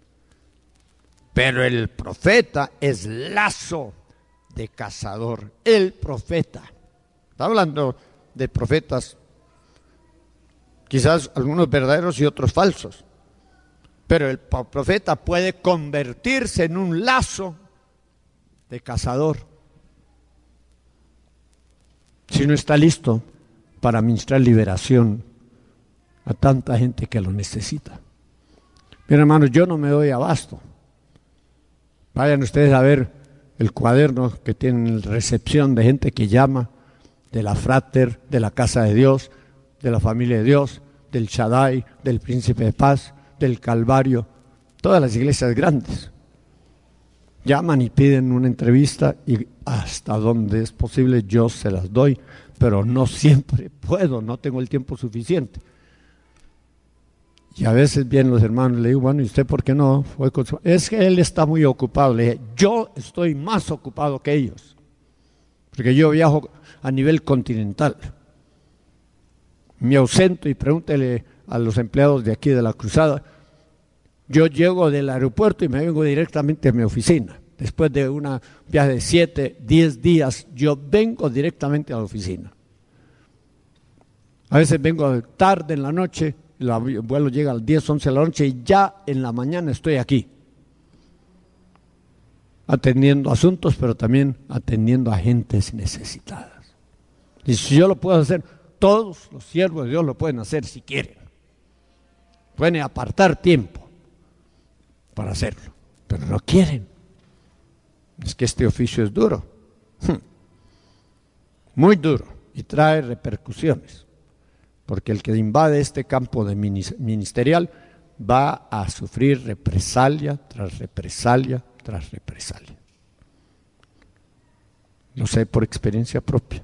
pero el profeta es lazo de cazador. El profeta, está hablando de profetas, quizás algunos verdaderos y otros falsos, pero el profeta puede convertirse en un lazo de cazador si no está listo para ministrar liberación a tanta gente que lo necesita. Miren, hermanos, yo no me doy abasto. Vayan ustedes a ver el cuaderno que tienen en recepción de gente que llama, de la Frater, de la Casa de Dios, de la Familia de Dios, del Shaddai, del Príncipe de Paz, del Calvario, todas las iglesias grandes. Llaman y piden una entrevista y hasta donde es posible yo se las doy, pero no siempre puedo, no tengo el tiempo suficiente. Y a veces vienen los hermanos y le digo, bueno, ¿y usted por qué no fue con su...? Es que él está muy ocupado. Le dije, yo estoy más ocupado que ellos, porque yo viajo a nivel continental. Me ausento y pregúntele a los empleados de aquí de la Cruzada. Yo llego del aeropuerto y me vengo directamente a mi oficina. Después de un viaje de 7, 10 días, yo vengo directamente a la oficina. A veces vengo tarde en la noche, el vuelo llega a las 10, 11 de la noche y ya en la mañana estoy aquí. Atendiendo asuntos, pero también atendiendo a gentes necesitadas. Y si yo lo puedo hacer, todos los siervos de Dios lo pueden hacer si quieren. Pueden apartar tiempo para hacerlo, pero no quieren. Es que este oficio es duro, muy duro, y trae repercusiones, porque el que invade este campo de ministerial va a sufrir represalia tras represalia tras represalia. Lo sé por experiencia propia.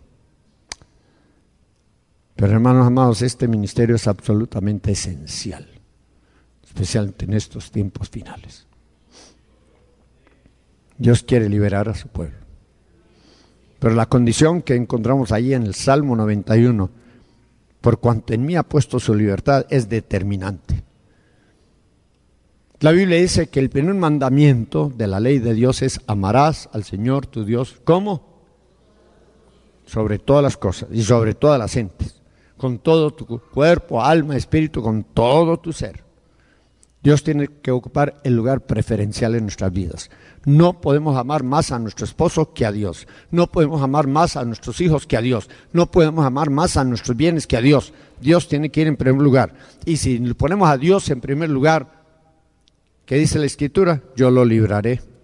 Pero hermanos amados, este ministerio es absolutamente esencial, especialmente en estos tiempos finales. Dios quiere liberar a su pueblo. Pero la condición que encontramos ahí en el Salmo 91, por cuanto en mí ha puesto su libertad, es determinante. La Biblia dice que el primer mandamiento de la ley de Dios es: amarás al Señor tu Dios, ¿cómo? Sobre todas las cosas y sobre todas las gentes, con todo tu cuerpo, alma, espíritu, con todo tu ser. Dios tiene que ocupar el lugar preferencial en nuestras vidas. No podemos amar más a nuestro esposo que a Dios. No podemos amar más a nuestros hijos que a Dios. No podemos amar más a nuestros bienes que a Dios. Dios tiene que ir en primer lugar. Y si ponemos a Dios en primer lugar, ¿qué dice la Escritura? Yo lo libraré